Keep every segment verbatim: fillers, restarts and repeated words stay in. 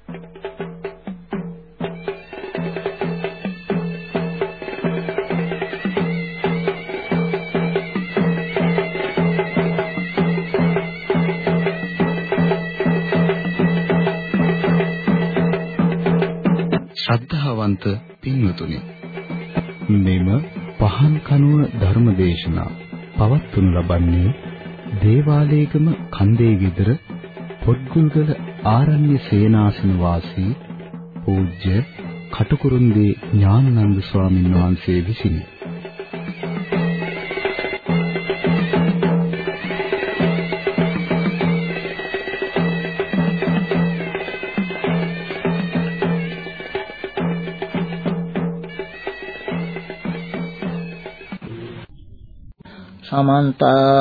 ශ්‍රද්ධාවන්ත පින්වතුනි, මෙම පහන් කනුව ධර්මදේශනා පවත්වනු ලබන්නේ දේවාලේගම කන්දේ විදර පොත්ගුල්ගල ආරණ්‍ය සේනාසන වාසී පූජ්‍ය කටුකුරුන්දී ඥානানন্দ ස්වාමීන් වහන්සේ විසිනි. समन्त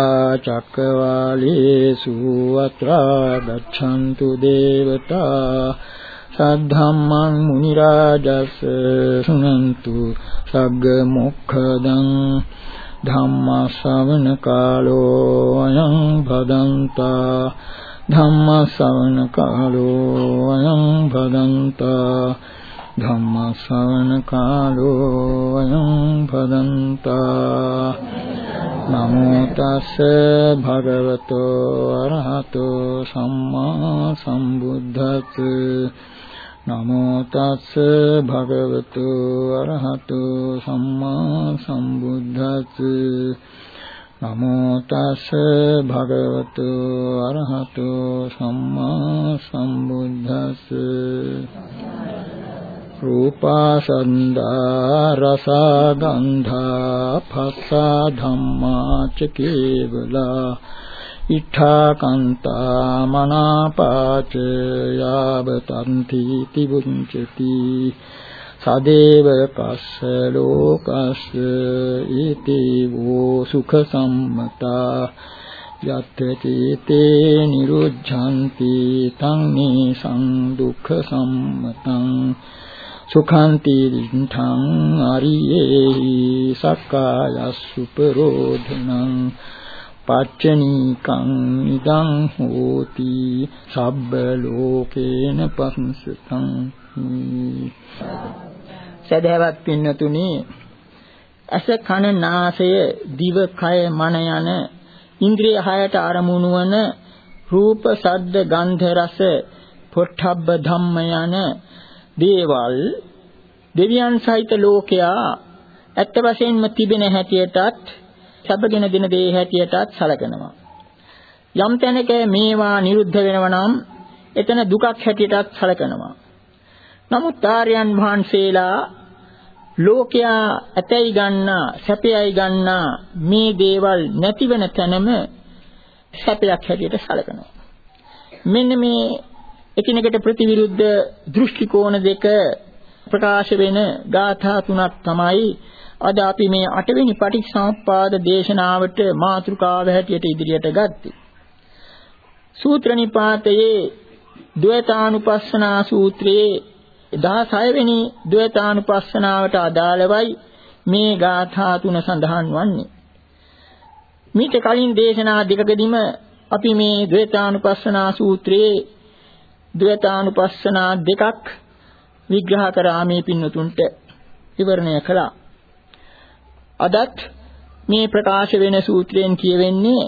चक्रवालेषु अत्रा गच्छन्तु देवता सद्धम्मं मुनिराजस् शृण्वन्तु सग्ग मोक्षदं धम्म श्रवण कालो अयं भदन्ता धम्म श्रवण कालो अयं भदन्ता धम्म श्रवण कालो अयं भदन्ता नमो तस् भगवतो अरहतो सम्मा सम्बुद्धस् नमो तस् भगवतो अरहतो सम्मा सम्बुद्धस् नमो तस् भगवतो अरहतो सम्मा सम्बुद्धस् रूपा संदा रसा गंधा फसा धम्मा च केवला इठा कांता मनापाच यावतंति तिबुंचति सदेव कस्य लोकस्य इति वो सुख सम्मता यत्ते निरुद्धन्ति तं निसं दुःख सम्मतं सुखांति दिठं आर्येहि सक्कायसुपरोधनं पाच्चनीकं इदं होति सब्बलोकेन पंसतं සදහවත් පින්නතුනි අස කන නාසය දිව කය මන යන ඉන්ද්‍රිය හයට අරමුණු වන රූප ශබ්ද ගන්ධ රස පොට්ටබ්බ ධම්ම යන දේවල් දෙවියන් සහිත ලෝකයා ඇත්ත වශයෙන්ම තිබෙන හැටියටත් සැපගෙන දෙන දේ හැටියටත් සැලකනවා. යම් තැනක මේවා නිරුද්ධ වෙනවා නම් එතන දුකක් හැටියටත් සැලකනවා. නමුත් ආර්යයන් වහන්සේලා ලෝකයා ඇතයි ගන්නා සැපයයි ගන්නා මේ දේවල් නැතිවෙන තැනම සැපයක් හැටියට සැලකනවා. මෙන්න මේ එකිනෙකට ප්‍රතිවිරුද්ධ දෘෂ්ටි කෝණ දෙක ප්‍රකාශ වෙන ගාථා තුනක් තමයි අද අපි මේ අටවෙනි පටිච්චසමුප්පාද දේශනාවට මාතෘකාව හැටියට ඉදිරියට ගත්තේ. සූත්‍ර නිපාතයේ ද්වේතානුපස්සනා සූත්‍රයේ දහසය වෙනි ද්වේතානුපස්සනාවට අදාළවයි මේ ගාථා තුන සඳහන් වන්නේ. මීට කලින් දේශනා දෙකකදීම අපි මේ ද්වේතානුපස්සනා සූත්‍රයේ ද්වේතානුපස්සනා දෙකක් විග්‍රහ කරා මේ පින්නතුන්ට විවරණය කළා. අදත් මේ ප්‍රකාශ වෙන සූත්‍රයෙන් කියවෙන්නේ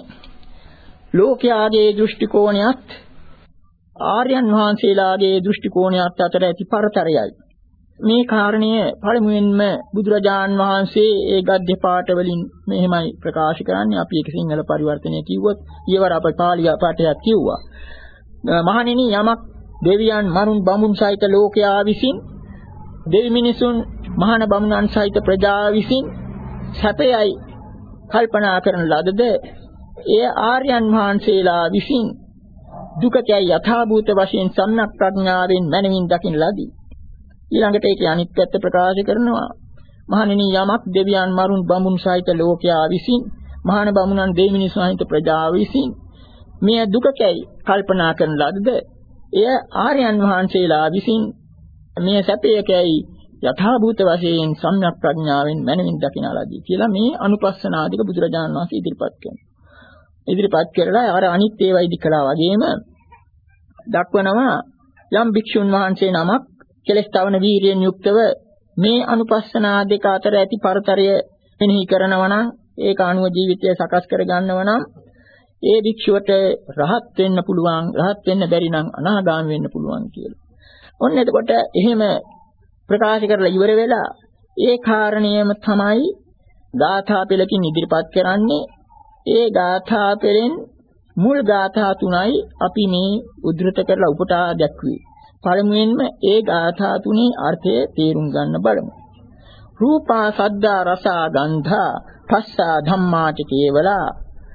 ලෝකයාගේ දෘෂ්ටි කෝණයත් ආර්යයන් වහන්සේලාගේ දෘෂ්ටි කෝණයත් අතර ඇති පරතරයයි. මේ කාරණය පළමුවෙන්ම බුදුරජාන් වහන්සේ ඒ ගද්‍ය පාඨ වලින් මෙහෙමයි ප්‍රකාශ කරන්නේ. අපි ඒක සිංහල පරිවර්තනය කිව්වොත් ඊවර අප පාලි පාඨයක් කිව්වා. මහණෙනි යමක් දෙවියන් මරුන් බඹුන් සහිත ලෝකයා විසින් දෙවි මිනිසුන් මහාන බමුණන් සහිත ප්‍රජා විසින් සැපයයි කල්පනා කරන ලදද එය ආර්යයන් වහන්සේලා විසින් දුකයි යථාභූත වශයෙන් සම්‍යක් ප්‍රඥාවෙන් මනමින් දකින ලදී. ඊළඟට ඒකේ අනිත් පැත්ත ප්‍රකාශ කරනවා. මහණෙනි යමක් දෙවියන් මරුන් බඹුන් සහිත ලෝකයා විසින් මහාන බමුණන් දෙවි මිනිසුන් සහිත ප්‍රජා විසින් මේ දුකයි කල්පනා කරන ලදද එය ආර්යයන් වහන්සේලා විසින් මේ සැපයකයි යථාභූත වශයෙන් සම්‍යක් ප්‍රඥාවෙන් මනමින් දකින ලදී කියලා මේ අනුපස්සනාදික බුදුරජාණන් වහන්සේ ඉදිරිපත් කරනවා. ඉදිරිපත් කරලා අර අනිත් ඒවා ඉදි කළා වගේම දක්වනවා යම් භික්ෂුන් වහන්සේ නමක් කෙලස් තවන වීරියෙන් යුක්තව මේ අනුපස්සනා දෙක අතර ඇති පරතරය මෙනෙහි කරනවා නම් ඒක අනුව ජීවිතය සකස් කර ගන්නවා නම් ඒ භික්ෂුවට රහත් වෙන්න පුළුවන්, රහත් වෙන්න බැරි නම් අනාගාමී වෙන්න පුළුවන් කියලා. ඔන්න එතකොට එහෙම ප්‍රකාශ කරලා ඉවර වෙලා ඒ කාරණේම තමයි ගාථා පෙළකින් ඉදිරිපත් කරන්නේ. ඒ ගාථා පෙළෙන් මුල් ගාථා තුනයි අපි මේ උද්දෘත කරලා උපුටා දැක්ුවේ. පළමුවෙන්ම ඒ ගාථා තුනේ අර්ථය තේරුම් ගන්න බලමු. රූපා සද්දා රසා ගන්ධා පස්සා ධම්මාච කේවලා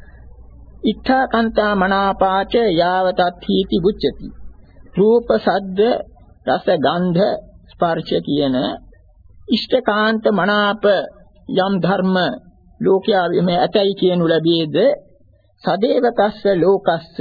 ඉත්තා කන්තා මනාපාච යාවතත් හීති බුච්චති. රූප සද්ද රස ගන්ධ ස්පර්ශ කියන ඉෂ්ඨකාන්ත මනාප යම් ධර්ම ලෝකයා මේ ඇතයි කියනු ලැබේද සදේවතස්ස ලෝකස්ස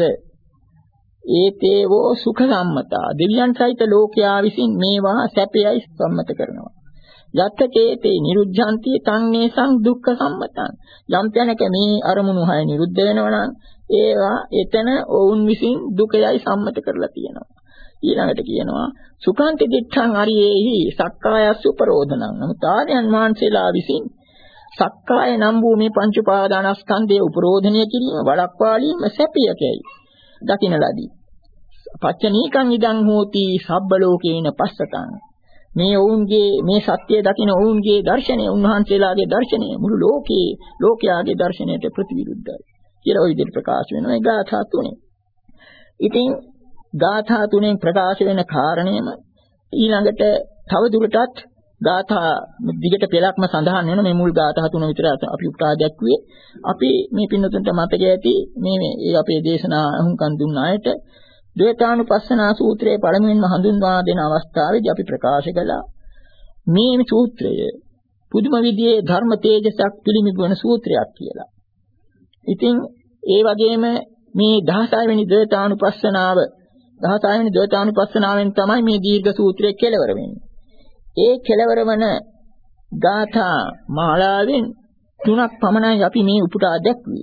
ඒතේවෝ සුඛ සම්මතා. දෙවියන් සහිත ලෝකයා විසින් මේවා සැපයයි සම්මත කරනවා. යත් චේතේ නිරුද්ධಂತಿ තන්නේසං දුක්ඛ සම්මතං. යම් තැනක මේ අරමුණු හය නිරුද්ධ වෙනවා නම් ඒවා එතන ඔවුන් විසින් දුකයයි සම්මත කරලා තියෙනවා. ඊළඟට කියනවා සුඛාන්ති දිත්තං අරියේහි සක්කායස්ස උපරෝධනං. නමුත් ආර්යයන් වහන්සේලා විසින් සක්කාය නම් වූ මේ පංච උපාදානස්කන්ධයේ උපරෝධනය කිරීම වළක්වාලීම සැපයකයි දකින්න ලදී. පච්චනීකං ඉදං හෝති සබ්බ ලෝකේන පස්සතං. මේ ඔවුන්ගේ මේ සත්‍ය දකින්න ඔවුන්ගේ දර්ශනය, උන්වහන්සේලාගේ දර්ශනය මුළු ලෝකේ ලෝකයාගේ දර්ශනයට ප්‍රතිවිරුද්ධයි කියලා ওই විදිහට ප්‍රකාශ වෙනවා ඒ ගාථා තුනේ. ඉතින් ගාථා තුනෙන් ප්‍රකාශ වෙන කාරණයම ඊළඟට තව දුරටත් ගාථා දිගට පෙළක්ම සඳහන් වෙන මේ මුල් ගාථා තුන විතර අපි උපුටා දැක්ුවේ. අපි මේ පින්නතුන්ට මතක ඇති මේ මේ අපේ දේශනා අහුම්කන් දුන්න අයට ද්වේතානුපස්සනා සූත්‍රයේ පළමුවෙන්ම හඳුන්වා දෙන අවස්ථාවේදී අපි ප්‍රකාශ කළා මේ සූත්‍රය පුදුම විදිහේ ධර්ම තේජසක් පිළිමිබුවන සූත්‍රයක් කියලා. ඉතින් ඒ වගේම මේ දහසය වෙනි ද්වේතානුපස්සනාව දහසය වෙනි ද්වේතානුපස්සනාවෙන් තමයි මේ දීර්ඝ සූත්‍රය කෙලවර වෙන්නේ. ඒ කෙලවර වන ගාථා මාලාවෙන් තුනක් පමණයි අපි මේ උපුටා දැක්ුවේ.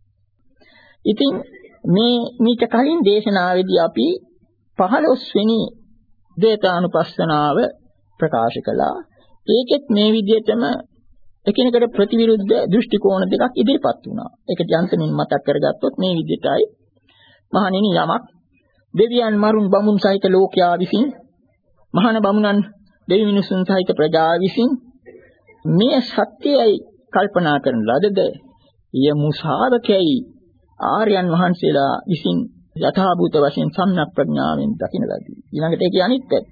ඉතින් මේ මීට කලින් දේශනාවේදී අපි පහළොස් වෙනි ද්වේතානුපස්සනාව ප්‍රකාශ කළා. ඒකෙත් මේ විදිහටම එකිනෙකට ප්‍රතිවිරුද්ධ දෘෂ්ටි කෝණ දෙකක් ඉදිරිපත් වුණා. ඒකට යන්තමින් මතක් කරගත්තොත් මේ විදිහටයි මහණෙනි යමක් දෙවියන් මරුන් බමුණු සහිත ලෝකයා විසින් මහාන බමුණන් දෙවි මිනිසුන් සහිත ප්‍රජා විසින් මේ සත්‍යයයි කල්පනා කරන ලදද ය මුසාවකයි ආර්යයන් වහන්සේලා විසින් යථාභූත වශයෙන් සම්‍යක් ප්‍රඥාවෙන් දකින ලදී. ඊළඟට ඒකේ අනිත් පැත්ත.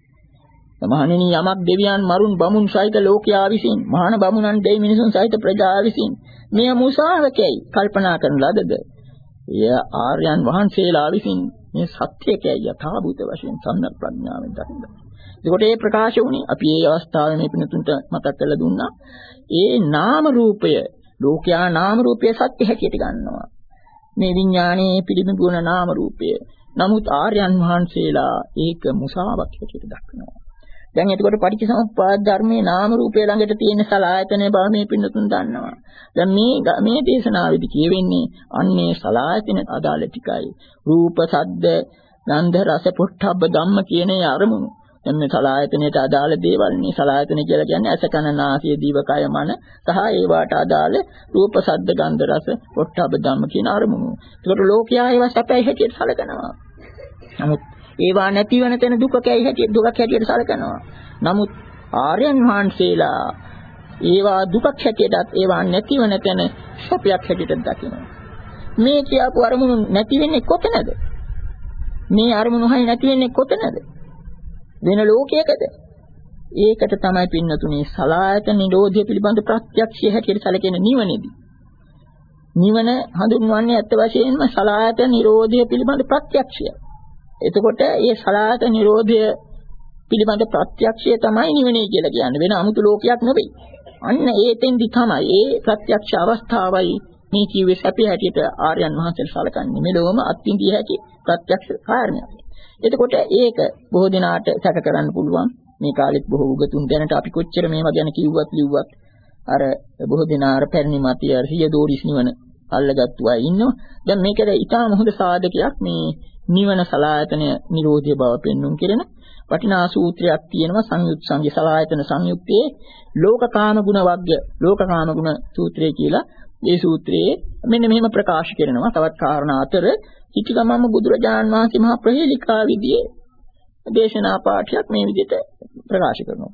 මහණෙනි යමක් දෙවියන් මරුන් බමුණු සහිත ලෝකයා විසින් මහාන බමුණන් දෙවි මිනිසුන් සහිත ප්‍රජා විසින් මේ මුසාවකයි කල්පනා කරන ලදද ය ආර්යයන් වහන්සේලා විසින් මේ සත්‍යකයි යථාභූත වශයෙන් සම්‍යක් ප්‍රඥාවෙන් දකින ලදී. ඒකට මේ ප්‍රකාශ වුණේ අපි මේ අවස්ථාවේ මේ පිනතුන්ට මතක් කරලා දුන්නා. ඒ නාම රූපය ලෝකයා නාම රූපය සත්‍ය හැටියට ගන්නවා. මේ විඥානයේ පිළිඹුන නාම රූපය. නමුත් ආර්යයන් වහන්සේලා ඒක මුසාවක් හැටියට දක්වනවා. දැන් එතකොට පටිච්චසමුප්පාද ධර්මයේ නාම රූපය ළඟට තියෙන සලආයතනය බව මේ පින්නතුන් දන්නවා. දැන් මේ මේ දේශනාවේදී කියවෙන්නේ අන්නේ සලආයතන අදාළ ටිකයි. රූප, ශබ්ද, ගන්ධ, රස, පොට්ටබ්බ ධම්ම කියන ඒ අරමුණු. දැන් මේ සලආයතනයට අදාළ දේවල් නේ සලආයතන කියලා කියන්නේ ඇස, කන, නාසය, දිව, කය, මන සහ ඒවට අදාළ රූප, ශබ්ද, ගන්ධ, රස, පොට්ටබ්බ ධම්ම කියන අරමුණු. ඒකට ලෝකයා ඒවා සැපයි හැටියට සැලකනවා. නමුත් ඒවා නැති වෙන තැන දුකකයි හැටියට දුකක් හැටියට සැලකනවා. නමුත් ආර්යයන් වහන්සේලා ඒවා දුකක් හැටියටත් ඒවා නැති වෙන තැන සැපයක් හැටියට දකිනවා. මේ කියපු අරමුණු නැති වෙන්නේ කොතනද? මේ අරමුණු හයි නැති වෙන්නේ කොතනද? වෙන ලෝකයකද? ඒකට තමයි පින්නතුනේ සලආයතන නිරෝධය පිළිබඳ ප්‍රත්‍යක්ෂය හැටියට සැලකෙන නිවනේදී. නිවන හඳුන්වන්නේ ඇත්ත වශයෙන්ම සලආයතන නිරෝධය පිළිබඳ ප්‍රත්‍යක්ෂය. එතකොට මේ සලආයතන නිරෝධය පිළිබඳ ප්‍රත්‍යක්ෂය තමයි නිවනේ කියලා කියන්නේ. වෙන 아무තු ලෝකයක් නෙවෙයි. අන්න ඒතෙන්දි තමයි ඒ ප්‍රත්‍යක්ෂ අවස්ථාවයි මේ කිව්වේ සැපේ හැටියට ආර්යයන් වහන්සේලා සලකන්නේ. මෙලොවම අත්විඳිය හැකි ප්‍රත්‍යක්ෂ කාරණයක්. එතකොට ඒක බොහෝ දිනාට සැක කරන්න පුළුවන්. මේ කාලෙත් බොහෝ උගතුන් දැනට අපි කොච්චර මේවා ගැන කිව්වත් ලිව්වත් අර බොහෝ දිනා අර පැරණි මතය අර සිය දෝරිස් නිවන අල්ලගත්තු අය ඉන්නවා. දැන් මේකද ඊටාම හොඳ සාධකයක් මේ නිවන සලායතන නිරෝධය බව පෙන්වුම් කෙරෙන වටිනා සූත්‍රයක් තියෙනවා සංයුත් සංඝ සලායතන සංයුත්තේ ලෝකකාම ගුණ වර්ග ලෝකකාම ගුණ සූත්‍රය කියලා. මේ සූත්‍රයේ මෙන්න මෙහෙම ප්‍රකාශ කරනවා. තවත් කාරණා අතර හිතිගමම බුදුරජාණන් වහන්සේ මහා ප්‍රහේලිකා විදියේ දේශනා පාඨයක් මේ විදිහට ප්‍රකාශ කරනවා.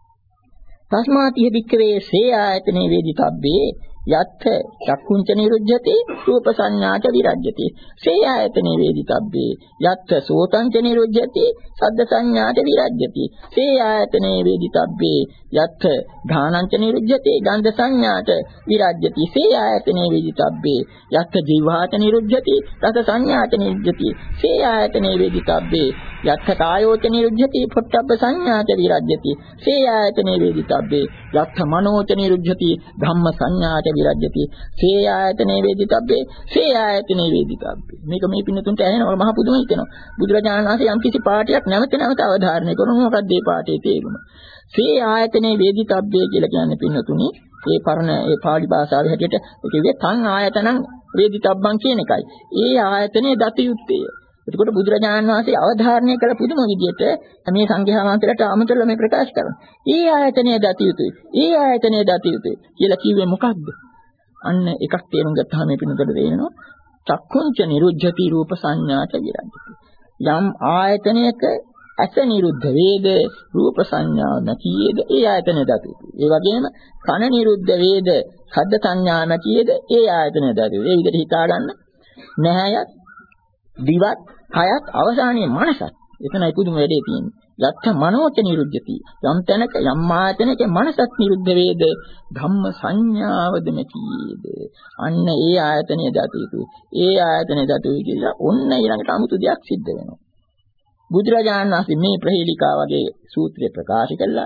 තස්මාතිය භික්ඛවේ සේ ආයතනේ වේදිතබ්බේ යත්ථ චක්කුංච නිරුද්ධති රූප සංඥාච විරජ්‍යති සේ ආයතනේ වේදිතබ්බේ යත්ථ සෝතංච නිරුද්ධති සද්ද සංඥාච විරජ්‍යති සේ ආයතනේ වේදිතබ්බේ යත්ථ ධානංච නිරුද්ධති ගන්ධ සංඥාච විරජ්‍යති සේ ආයතනේ වේදිතබ්බේ යත්ථ ජීවහාච නිරුද්ධති රස සංඥාච නිරුද්ධති සේ ආයතනේ වේදිතබ්බේ යත්ථ කායෝච නිරුද්ධති පොට්ටබ්බ සංඥාච විරජ්‍යති සේ ආයතනේ වේදිතබ්බේ යත්ථ මනෝච නිරුද්ධති ධම්ම සංඥාච විරජ්‍යති සේ ආයතනේ වේදිතබ්බේ සේ ආයතනේ වේදිතබ්බේ. මේක මේ පින්නතුන්ට ඇහෙනවා මහ පුදුම හිතෙනවා. බුදුරජාණන් වහන්සේ යම් කිසි පාඩයක් නැවත නැවත අවධාරණය කරනවා. මොකක්ද මේ පාඩේ තේරුම? සේ ආයතනේ වේදිතබ්බේ කියලා කියන්නේ පින්නතුනි ඒ පරණ ඒ පාලි භාෂාවේ හැටියට කිව්වේ තං ආයතනං වේදිතබ්බං කියන එකයි. ඒ ආයතනේ දත යුත්තේ. එතකොට බුදුරජාණන් වහන්සේ අවධාරණය කළ පුදුම විදියට මේ සංඝයා වහන්සේලාට අමතරව මේ ප්‍රකාශ කරනවා. ඒ ආයතනය දත යුතුයි. ඒ ආයතනය දත යුතුයි කියලා කිව්වේ මොකක්ද? අන්න එකක් තේරුම් ගත්තාම මේ පිනතට තේරෙනවා. චක්කුංච නිරුද්ධති රූප සංඥාච විරජ්‍යති. යම් ආයතනයක ඇස නිරුද්ධ වේද රූප සංඥාව නැතිද ඒ ආයතනය දත යුතුයි. ඒ වගේම කන නිරුද්ධ වේද ශබ්ද සංඥා නැතිද ඒ ආයතනය දත යුතුයි. ඒ විදිහට හිතා ගන්න. නැහැයත් දිවත් කයත් අවසානයේ මනසත්. එතනයි පුදුම වැඩේ තියෙන්නේ. යත්ත මනෝච නිරුද්ධති. යම් තැනක යම් ආයතනයක මනසත් නිරුද්ධ වේද ධම්ම සංඥාවද නැතිද. අන්න ඒ ආයතනය දත යුතුයි. ඒ ආයතනය දත යුතුයි කියලා ඔන්න ඊළඟට 아무තු දෙයක් සිද්ධ වෙනවා. බුදුරජාණන් වහන්සේ මේ ප්‍රහේලිකා වගේ සූත්‍රය ප්‍රකාශ කළා.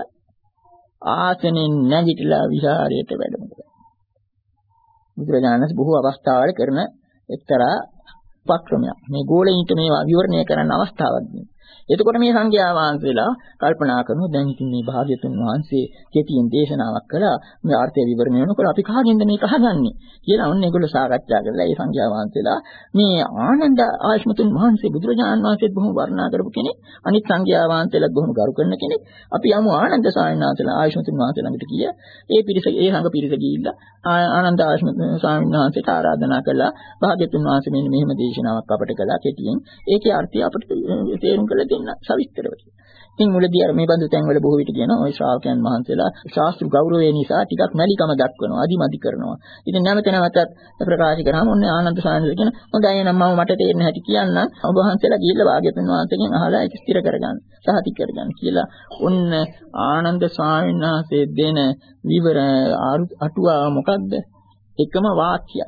ආසනෙන් නැගිටලා විහාරයට වැඩම කළා. බුදුරජාණන් වහන්සේ බොහෝ අවස්ථාවල කරන එක්තරා උපක්‍රමයක්. මේ ගෝලෙයින්ට මේවා විවරණය කරන්න අවස්ථාවක් දෙනවා. එතකොට මේ සංඝයා වහන්සේලා කල්පනා කරනවා දැන් ඉතින් මේ භාග්‍යතුන් වහන්සේ කෙටියෙන් දේශනාවක් කළා. මේ ආර්ථය විවරණය වෙනකොට අපි කාගෙන්ද මේක අහගන්නේ කියලා ඔන්න ඒගොල්ලෝ සාකච්ඡා කරලා ඒ සංඝයා වහන්සේලා මේ ආනන්ද ආයස්මතුන් වහන්සේ බුදුරජාණන් වහන්සේත් බොහොම වර්ණනා කරපු කෙනෙක්. අනිත් සංඝයා වහන්සේලාත් බොහොම ගරු කරන කෙනෙක්. අපි යමු ආනන්ද ස්වාමීන් වහන්සේලා ආයස්මතුන් වහන්සේ ළඟට ගියා. ඒ පිරිස ඒ සංඝ පිරිස ගිහිල්ලා ආනන්ද ආයස්මතුන් ස්වාමීන් වහන්සේට ආරාධනා කළා. භාග්‍යතුන් වහන්සේ මෙන්න මෙහෙම දේශනාවක් අපට කළා කෙටියෙන්. ඒකේ අර්ථය අපිට තේරුම් කළ දෙන්න සවිස්තරව. ඉතින් මුලදී අර මේ බඳු තැන්වල බොහෝ විට කියනවා ওই ශ්‍රාවකයන් වහන්සේලා ශාස්ත්‍ර ගෞරවය නිසා ටිකක් මැලිකම දක්වනවා, අදිමදි කරනවා. ඉතින් නැවත නැවතත් ප්‍රකාශ කරාම ඔන්නේ ආනන්ද සානන්ද කියන හොඳයි නම් මම මට තේරෙන හැටි කියන්නම්. ඔබ වහන්සේලා ගිහිල්ලා භාග්‍යවතුන් වහන්සේගෙන් අහලා ඒක ස්ථිර කරගන්න, සහතික කරගන්න කියලා ඔන්න ආනන්ද ස්වාමීන් වහන්සේ දෙන විවර අටුවා මොකද්ද? එකම වාක්‍යයක්.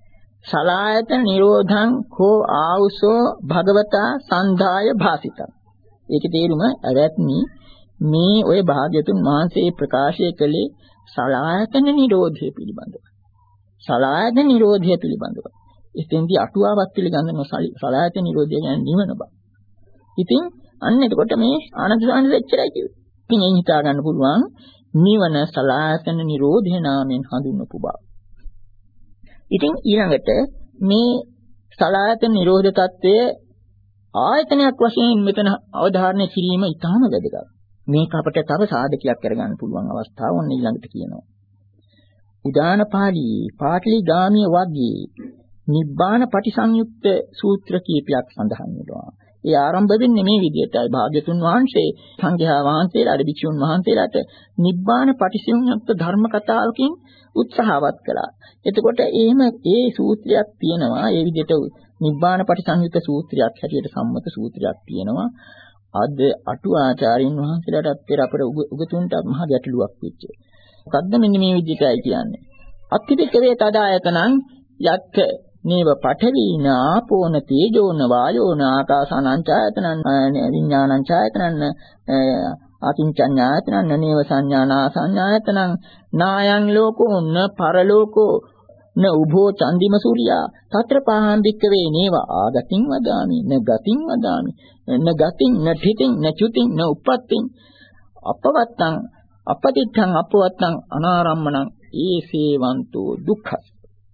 සලායතන නිරෝධං කෝ ආවුසෝ භගවතා සන්ධාය භාසිතං. ඒකේ තේරුම අවැත්නි මේ ඔය භාග්‍යතුන් වහන්සේ ප්‍රකාශය කළේ සලායතන නිරෝධය පිළිබඳව. සලායතන නිරෝධය පිළිබඳව. එතෙන්දී අටුවාවක් පිළිගන්නව සලායතන නිරෝධය කියන්නේ නිවන බව. ඉතින් අන්න එතකොට මේ ආනන්ද සානන්ද එච්චරයි කිව්වේ. ඉතින් එයින් හිතා ගන්න පුළුවන් නිවන සලායතන නිරෝධය නාමයෙන් හඳුන්වපු බව. ඉතින් ඊළඟට මේ සලායතන නිරෝධ తත්වය ආයතනයක් වශයෙන් මෙතන අවධාරණය කිරීම ඉතාම වැදගත්. මේක අපිට තව සාධකයක් කරගන්න පුළුවන් අවස්ථාව ඔන්න ඊළඟට කියනවා. උදාන පාළියේ පාටලිගාමීය වර්ගයේ නිබ්බාන පටිසංයුක්ත සූත්‍ර කීපයක් සඳහන් වෙනවා. ඒ ආරම්භ වෙන්නේ මේ විදිහටයි. භාග්‍යතුන් වහන්සේ සංඝයා වහන්සේලා අර භික්ෂුන් වහන්සේලාට නිබ්බාන පටිසංයුක්ත ධර්ම කතාවකින් උත්සාහවත් කළා. එතකොට එහෙම ඒ සූත්‍රයක් තියෙනවා. ඒ විදිහට නිබ්බාන පටිසංයුක්ත සූත්‍රයක් හැටියට සම්මත සූත්‍රයක් තියෙනවා. අද අටුවාචාරින් වහන්සේලාට පෙර අපේ උගතුන්ට මහ ගැටලුවක් වෙච්ච. මොකද්ද මෙන්න මේ විදිහටයි කියන්නේ. අත්තිපිකවේ තදායතනං යත් නේව පඨවීන ආපෝන තේජෝන වායෝන ආකාසානං ඡායතනං විඥානං ඡායතනං අකින්චඤ්ඤායතනං නේව සංඥානා සංඥායතනං නායං ලෝකෝ න පරලෝකෝ න උභෝ චන්දිම සූර්යා తත්‍ර පාහං භික්කවේ නේව ආගතින් වදාමි න ගතින් වදාමි න ගතින් න ඨිතින් න චුතින් න උප්පත්තින් අපවත්තං අපතිත්තං අපවත්තං අනාරම්මණං ඒසේවන්තෝ දුක්ඛස්.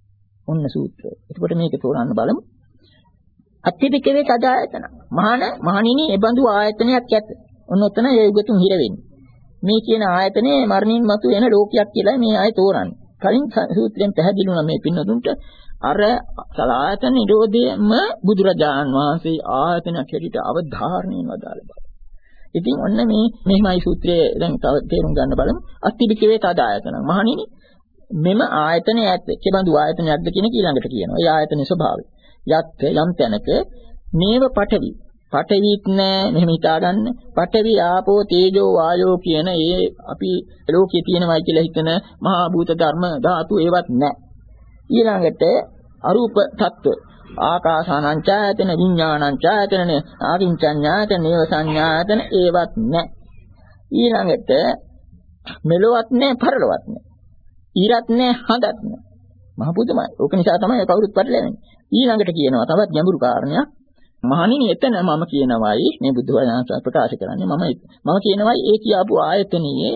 ඔන්න සූත්‍රය. එතකොට මේක තෝරන්න බලමු. අත්‍යධිකවේ සදායතන. මහාන මහණෙනි ඒ බඳු ආයතනයක් ඇත. ඔන්න ඔතන ඒ උගතුන් හිර වෙන්නේ. මේ කියන ආයතනේ මරණින් මතු වෙන ලෝකයක් කියලා මේ ආය තෝරන්නේ. කලින් සූත්‍රයෙන් පැහැදිලි වුණා මේ පින්නතුන්ට අර සලායතන නිරෝධයම බුදුරජාන් වහන්සේ ආයතනයක් හැටියට අවධාරණයෙන් වදාළ බව. ඉතින් ඔන්න මේ මෙහිමයි සූත්‍රයේ දැන් තව තේරුම් ගන්න බලමු. අත්තිබිකවේ තද ආයතන. මහණෙනි මෙම ආයතනය ඇත්ත. කෙබඳු ආයතනයක්ද කියන ඊළඟට කියනවා. ඒ ආයතනයේ ස්වභාවය. යත් යම් තැනක මේව පඨවි. පඨවිත් නෑ මෙහෙම හිතා ගන්න. පඨවි ආපෝ තේජෝ වායෝ කියන ඒ අපි ලෝකයේ තියෙනවයි කියලා හිතන මහා භූත ධර්ම ධාතු ඒවත් නෑ. ඊළඟට අරූප තත්ත්ව ආකාසානංචායතන විඥානංචායතන ආකින්චඤ්ඤායතන නේව සංඥායතන ඒවත් නෑ. ඊළඟට මෙලොවත් නෑ පරලොවත් නෑ. ඊරත් නෑ හඳත් නෑ. මහ පුදුමයි. ඕක නිසා තමයි කවුරුත් පැටලෙන්නේ. ඊළඟට කියනවා තවත් ගැඹුරු කාරණයක්. මහණෙනි එතන මම කියනවායි මේ බුදු වචන ප්‍රකාශ කරන්නේ මම මම කියනවායි ඒ කියාපු ආයතනයේ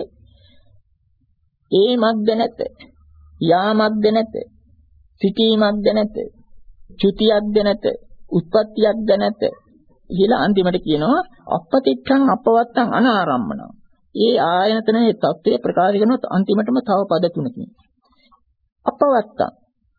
ඒ මග්ද නැත. යාමක්ද නැත. සිටීමක්ද නැත. චුතියක්ද නැත. උත්පත්තියක්ද නැත. කියලා අන්තිමට කියනවා අපපතිච්ඡං අපවත්තං අනාරම්මන. ඒ ආයතනයේ தත්ත්වය ප්‍රකාශ කරනොත් අන්තිමටම තව පද තුනකින්. අපවත්තං.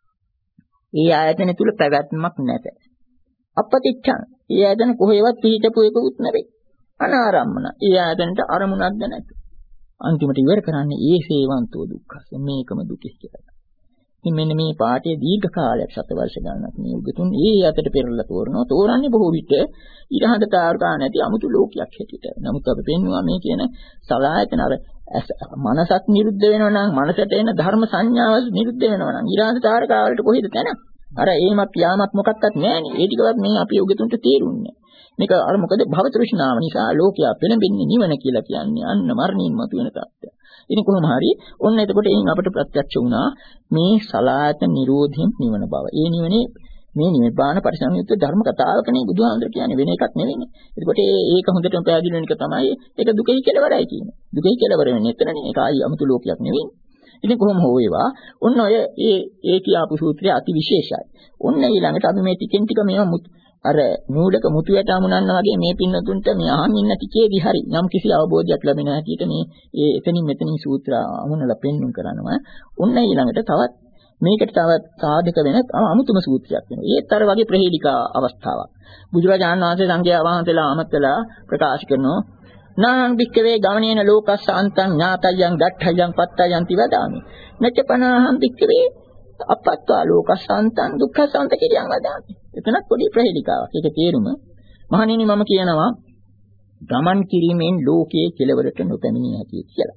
ඒ ආයතන තුල පැවැත්මක් නැත. අපපතිච්ඡං. ඒ ආයතන කොහෙවත් පිහිටපු එකකුත් නෙවෙයි. අනාරම්මන. ඒ ආයතනට අරමුණක්ද නැත. අන්තිමට ඉවර කරන්නේ ඒ සේවන්තෝ දුක්ඛස. මේකම දුකයි කියලා. ඉතින් මෙන්න මේ පාඩේ දීර්ඝ කාලයක් සත වර්ෂ ගණනක් මේ උගතුන් ඒ අතට පෙරලා තෝරනවා. තෝරන්නේ බොහෝ විට ඉරහඳ තාරකා නැති 아무තු ලෝකයක් හැටියට. නමුත් අපි පෙන්නවා මේ කියන සලආයතන අර මනසක් නිරුද්ධ වෙනවා නම් මනසට එන ධර්ම සංඥාව නිරුද්ධ වෙනවා නම් ඉරහඳ තාරකා වලට කොහෙද තැන? අර ඒමක් යාමක් මොකක්වත් නැහැනේ. ඒ ටිකවත් මේ අපි උගතුන්ට තේරුන්නේ. මේක අර මොකද භව තෘෂ්ණාව නිසා ලෝකයා පෙළඹෙන්නේ නිවන කියලා කියන්නේ අන්න මරණින් මතුවෙන තත්ත්වය. ඉතින් කොහොම හරි ඔන්න එතකොට එයින් අපට ප්‍රත්‍යක්ෂ වුණා මේ සලායත නිරෝධයෙන් නිවන බව. ඒ නිවනේ මේ නිබ්බාන පරිසංයුක්ත ධර්ම කතාවකනේ බුදුහාමුදුර කියන්නේ වෙන එකක් නෙවෙයිනේ. එතකොට ඒක හොඳටම පැහැදිලි වෙන එක තමයි ඒක දුකයි කෙලවරයි කියන්නේ. දුකයි කෙලවර වෙන්නේ එතනනේ. ඒක ආයි 아무තු ලෝකයක් නෙවෙයි. ඉතින් කොහොම හෝ වේවා ඔන්න ඔය ඒ ඒ කියාපු සූත්‍රය අති විශේෂයි. ඔන්න ඊළඟට අපි මේ ටිකෙන් ටික මේවා අර නූලක මුතු යට අමුණන්න වගේ මේ පින්නතුන්ට මේ අහන් ඉන්න ටිකේදී හරි යම් කිසි අවබෝධයක් ලැබෙන හැටියට මේ ඒ එතනින් මෙතනින් සූත්‍ර අමුණලා පෙන්වුම් කරනවා. ඔන්න ඊළඟට තවත් මේකට තවත් සාධක වෙන අමුතුම සූත්‍රයක් වෙනවා. ඒත් අර වගේ ප්‍රහේලිකා අවස්ථාවක්. බුදුරජාණන් වහන්සේ සංඝයා වහන්සේලා අමතලා ප්‍රකාශ කරනවා නාං භික්ඛවේ ගමනේන ලෝකස්ස අන්තං ඥාතයන් ගට්ඨයන් පත්තයන් තිවදාමි. නච්චපනහං භික්ඛවේ අපත්වා ලෝකසන්තං දුක්ඛසන්ත කියන වදාමි. එතනත් පොඩි ප්‍රහේලිකාවක්. ඒක තේරුම මහණෙනි මම කියනවා ගමන් කිරීමෙන් ලෝකයේ කෙලවරට නොපැමිණිය හැකියි කියලා.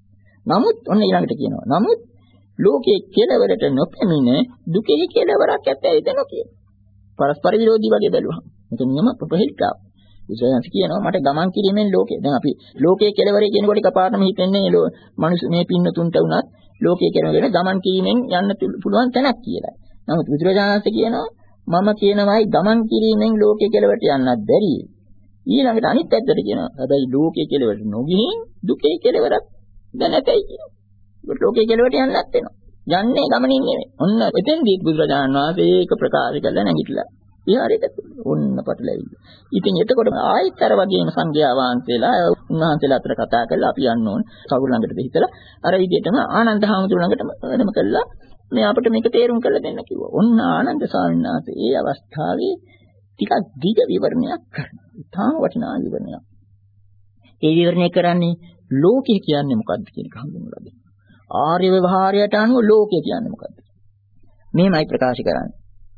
නමුත් ඔන්න ඊළඟට කියනවා. නමුත් ලෝකයේ කෙලවරට නොපැමිණ දුකෙහි කෙලවරක් ඇතැයිද නොකිය. පරස්පර විරෝධී වගේ බැලුවහම. මේක නියම ප්‍රහේලිකාවක්. විශේෂයෙන් කියනවා මට ගමන් කිරීමෙන් ලෝකේ දැන් අපි ලෝකයේ කෙලවරේ කියනකොට එකපාරටම හිතෙන්නේ මිනිස් මේ පින්නතුන්ට උනත් ලෝකයේ කෙලවරේ ගමන් කිරීමෙන් යන්න පුළුවන් තැනක් කියලා. නමුත් බුදුරජාණන් වහන්සේ කියනවා මම කියනවායි ගමන් කිරීමෙන් ලෝකයේ කෙලවරට යන්නත් බැරි. ඊළඟට අනිත් පැත්තට කියනවා හැබැයි ලෝකයේ කෙලවරට නොගිහින් දුකේ කෙලවරක් දැනතයි කියනවා. ඒක ලෝකයේ කෙලවරට යන්නත් වෙනවා. යන්නේ ගමනින් නෙමෙයි. ඔන්න එතෙන්දී බුදුරජාණන් වහන්සේ ඒක ප්‍රකාශ කළා නැගිටලා. විහාරයට ඔන්න පටලැවිලි. ඉතින් එතකොට ආයෙත් අර වගේම සංඝයා වහන්සේලා උන්වහන්සේලා අතර කතා කරලා අපි යන්න ඕන කවුරු ළඟටද හිතලා අර විදිහටම ආනන්ද හාමුදුරුවෝ ළඟටම වැඩම කළා මේ අපිට මේක තේරුම් කරලා දෙන්න කිව්වා. ඔන්න ආනන්ද ස්වාමීන් වහන්සේ ඒ අවස්ථාවේ ටිකක් දිග විවරණයක් කරනවා. ඉතාම වටිනා විවරණයක්. ඒ විවරණය කරන්නේ ලෝකය කියන්නේ මොකක්ද කියන එක හඳුන්වලා දෙනවා. ආර්ය ව්‍යවහාරයට අනුව ලෝකය කියන්නේ මොකක්ද? මේමයි ප්‍රකාශ කරන්නේ.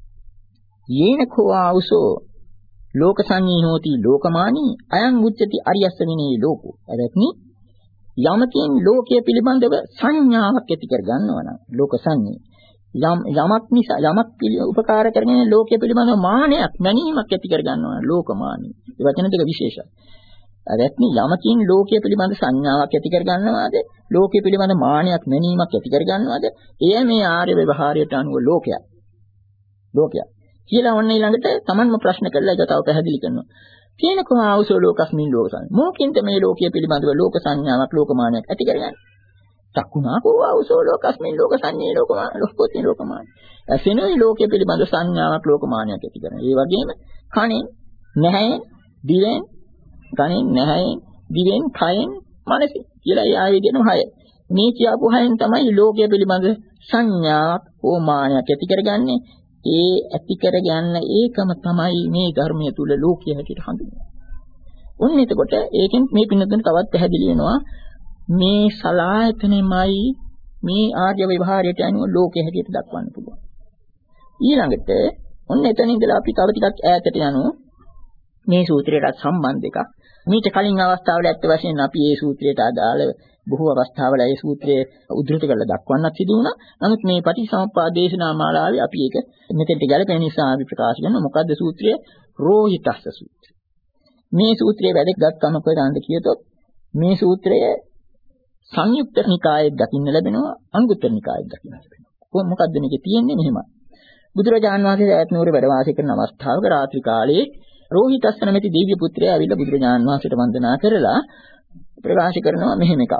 යේනකෝ ආවුසෝ ලෝක සංඤී හෝති ලෝකමානී අයං උච්චති අරියස්ස විනේ ලෝකෝ. එතනි යමකින් ලෝකයේ පිළිබඳව සංඥාවක් ඇති කර ගන්නවා නම් ලෝක සංඤී යම් යමක් නිසා යමක් උපකාර කරගෙන ලෝකයේ පිළිබඳව මානයක් මැනීමක් ඇති කර ගන්නවා ලෝකමානී. ඒ වචන දෙක විශේෂයි. එතනි යමකින් ලෝකයේ පිළිබඳ සංඥාවක් ඇති කර ගන්නවාද ලෝකයේ පිළිබඳ මානයක් මැනීමක් ඇති කර ගන්නවාද එය මේ ආර්ය ව්‍යවහාරයට අනුව ලෝකයක්. ලෝකයක් කියලා ඔන්න ඊළඟට තමන්ම ප්‍රශ්න කරලා ඒක තව පැහැදිලි කරනවා. කියනකෝ ආවසෝ ලෝකස්මින් ලෝකසං. මොකින්ද මේ ලෝකයේ පිළිබඳව ලෝක සංඥාවක් ලෝකමානයක් ඇති කරගන්නේ? චක්කුණා කෝවාවසෝ ලෝකස්මින් ලෝක සංඤේ ලෝකමාන ලෝකෝති ලෝකමාන. ඇසෙනයි ලෝකයේ පිළිබඳ සංඥාවක් ලෝකමානයක් ඇති කරන. ඒ වගේම කනෙන්, නැහැෙන්, දිවෙන්, කනෙන්, නැහැෙන්, දිවෙන්, කයෙන්, මනසෙන් කියලා ඒ ආයේ දෙන හය. මේ කියපු හයෙන් තමයි ලෝකයේ පිළිබඳ සංඥාවක් හෝ මානයක් ඇති කරගන්නේ. ඒ ඇති කරගන්න ඒකම තමයි මේ ධර්මයේ තුල ලෝකයේ හැටියට හඳුන්වන්නේ. ඔන්න එතකොට ඒකෙන් මේ පින්නතුන් තවත් පැහැදිලි වෙනවා මේ සලායතනෙමයි මේ ආර්ය විවහාරයට අනුව ලෝකයේ හැටියට දක්වන්න පුළුවන්. ඊළඟට ඔන්න එතන ඉඳලා අපි තව ටිකක් ඈතට යනවා මේ සූත්‍රයට සම්බන්ධ එකක්. මේක කලින් අවස්ථාවල ඇත්ත වශයෙන්ම අපි මේ සූත්‍රයට අදාළ බොහෝ අවස්ථාවල මේ සූත්‍රය උද්දෘත කරලා දක්වන්නත් සිදු වුණා. නමුත් මේ පටිච්චසමුප්පාද දේශනා මාලාවේ අපි ඒක මෙතෙන්ට ගැලපෙන නිසා අපි ප්‍රකාශ කරනවා. මොකද්ද සූත්‍රය? රෝහිතස්ස සූත්‍රය. මේ සූත්‍රයේ වැදගත්කම කොහෙන්ද කියතොත් මේ සූත්‍රය සංයුක්ත නිකායේ දකින්න ලැබෙනවා, අංගුත්තර නිකායේ දකින්න ලැබෙනවා. කොහොම මොකද්ද මේකේ තියෙන්නේ මෙහෙමයි. බුදුරජාණන් වහන්සේ ඈත නුවර වැඩ වාසය කරන අවස්ථාවක රාත්‍රී කාලයේ රෝහිතස්ස නැමැති දිව්‍ය පුත්‍රයා ඇවිල්ලා බුදුරජාණන් වහන්සේට වන්දනා කරලා ප්‍රකාශ කරනවා මෙහෙම එකක්.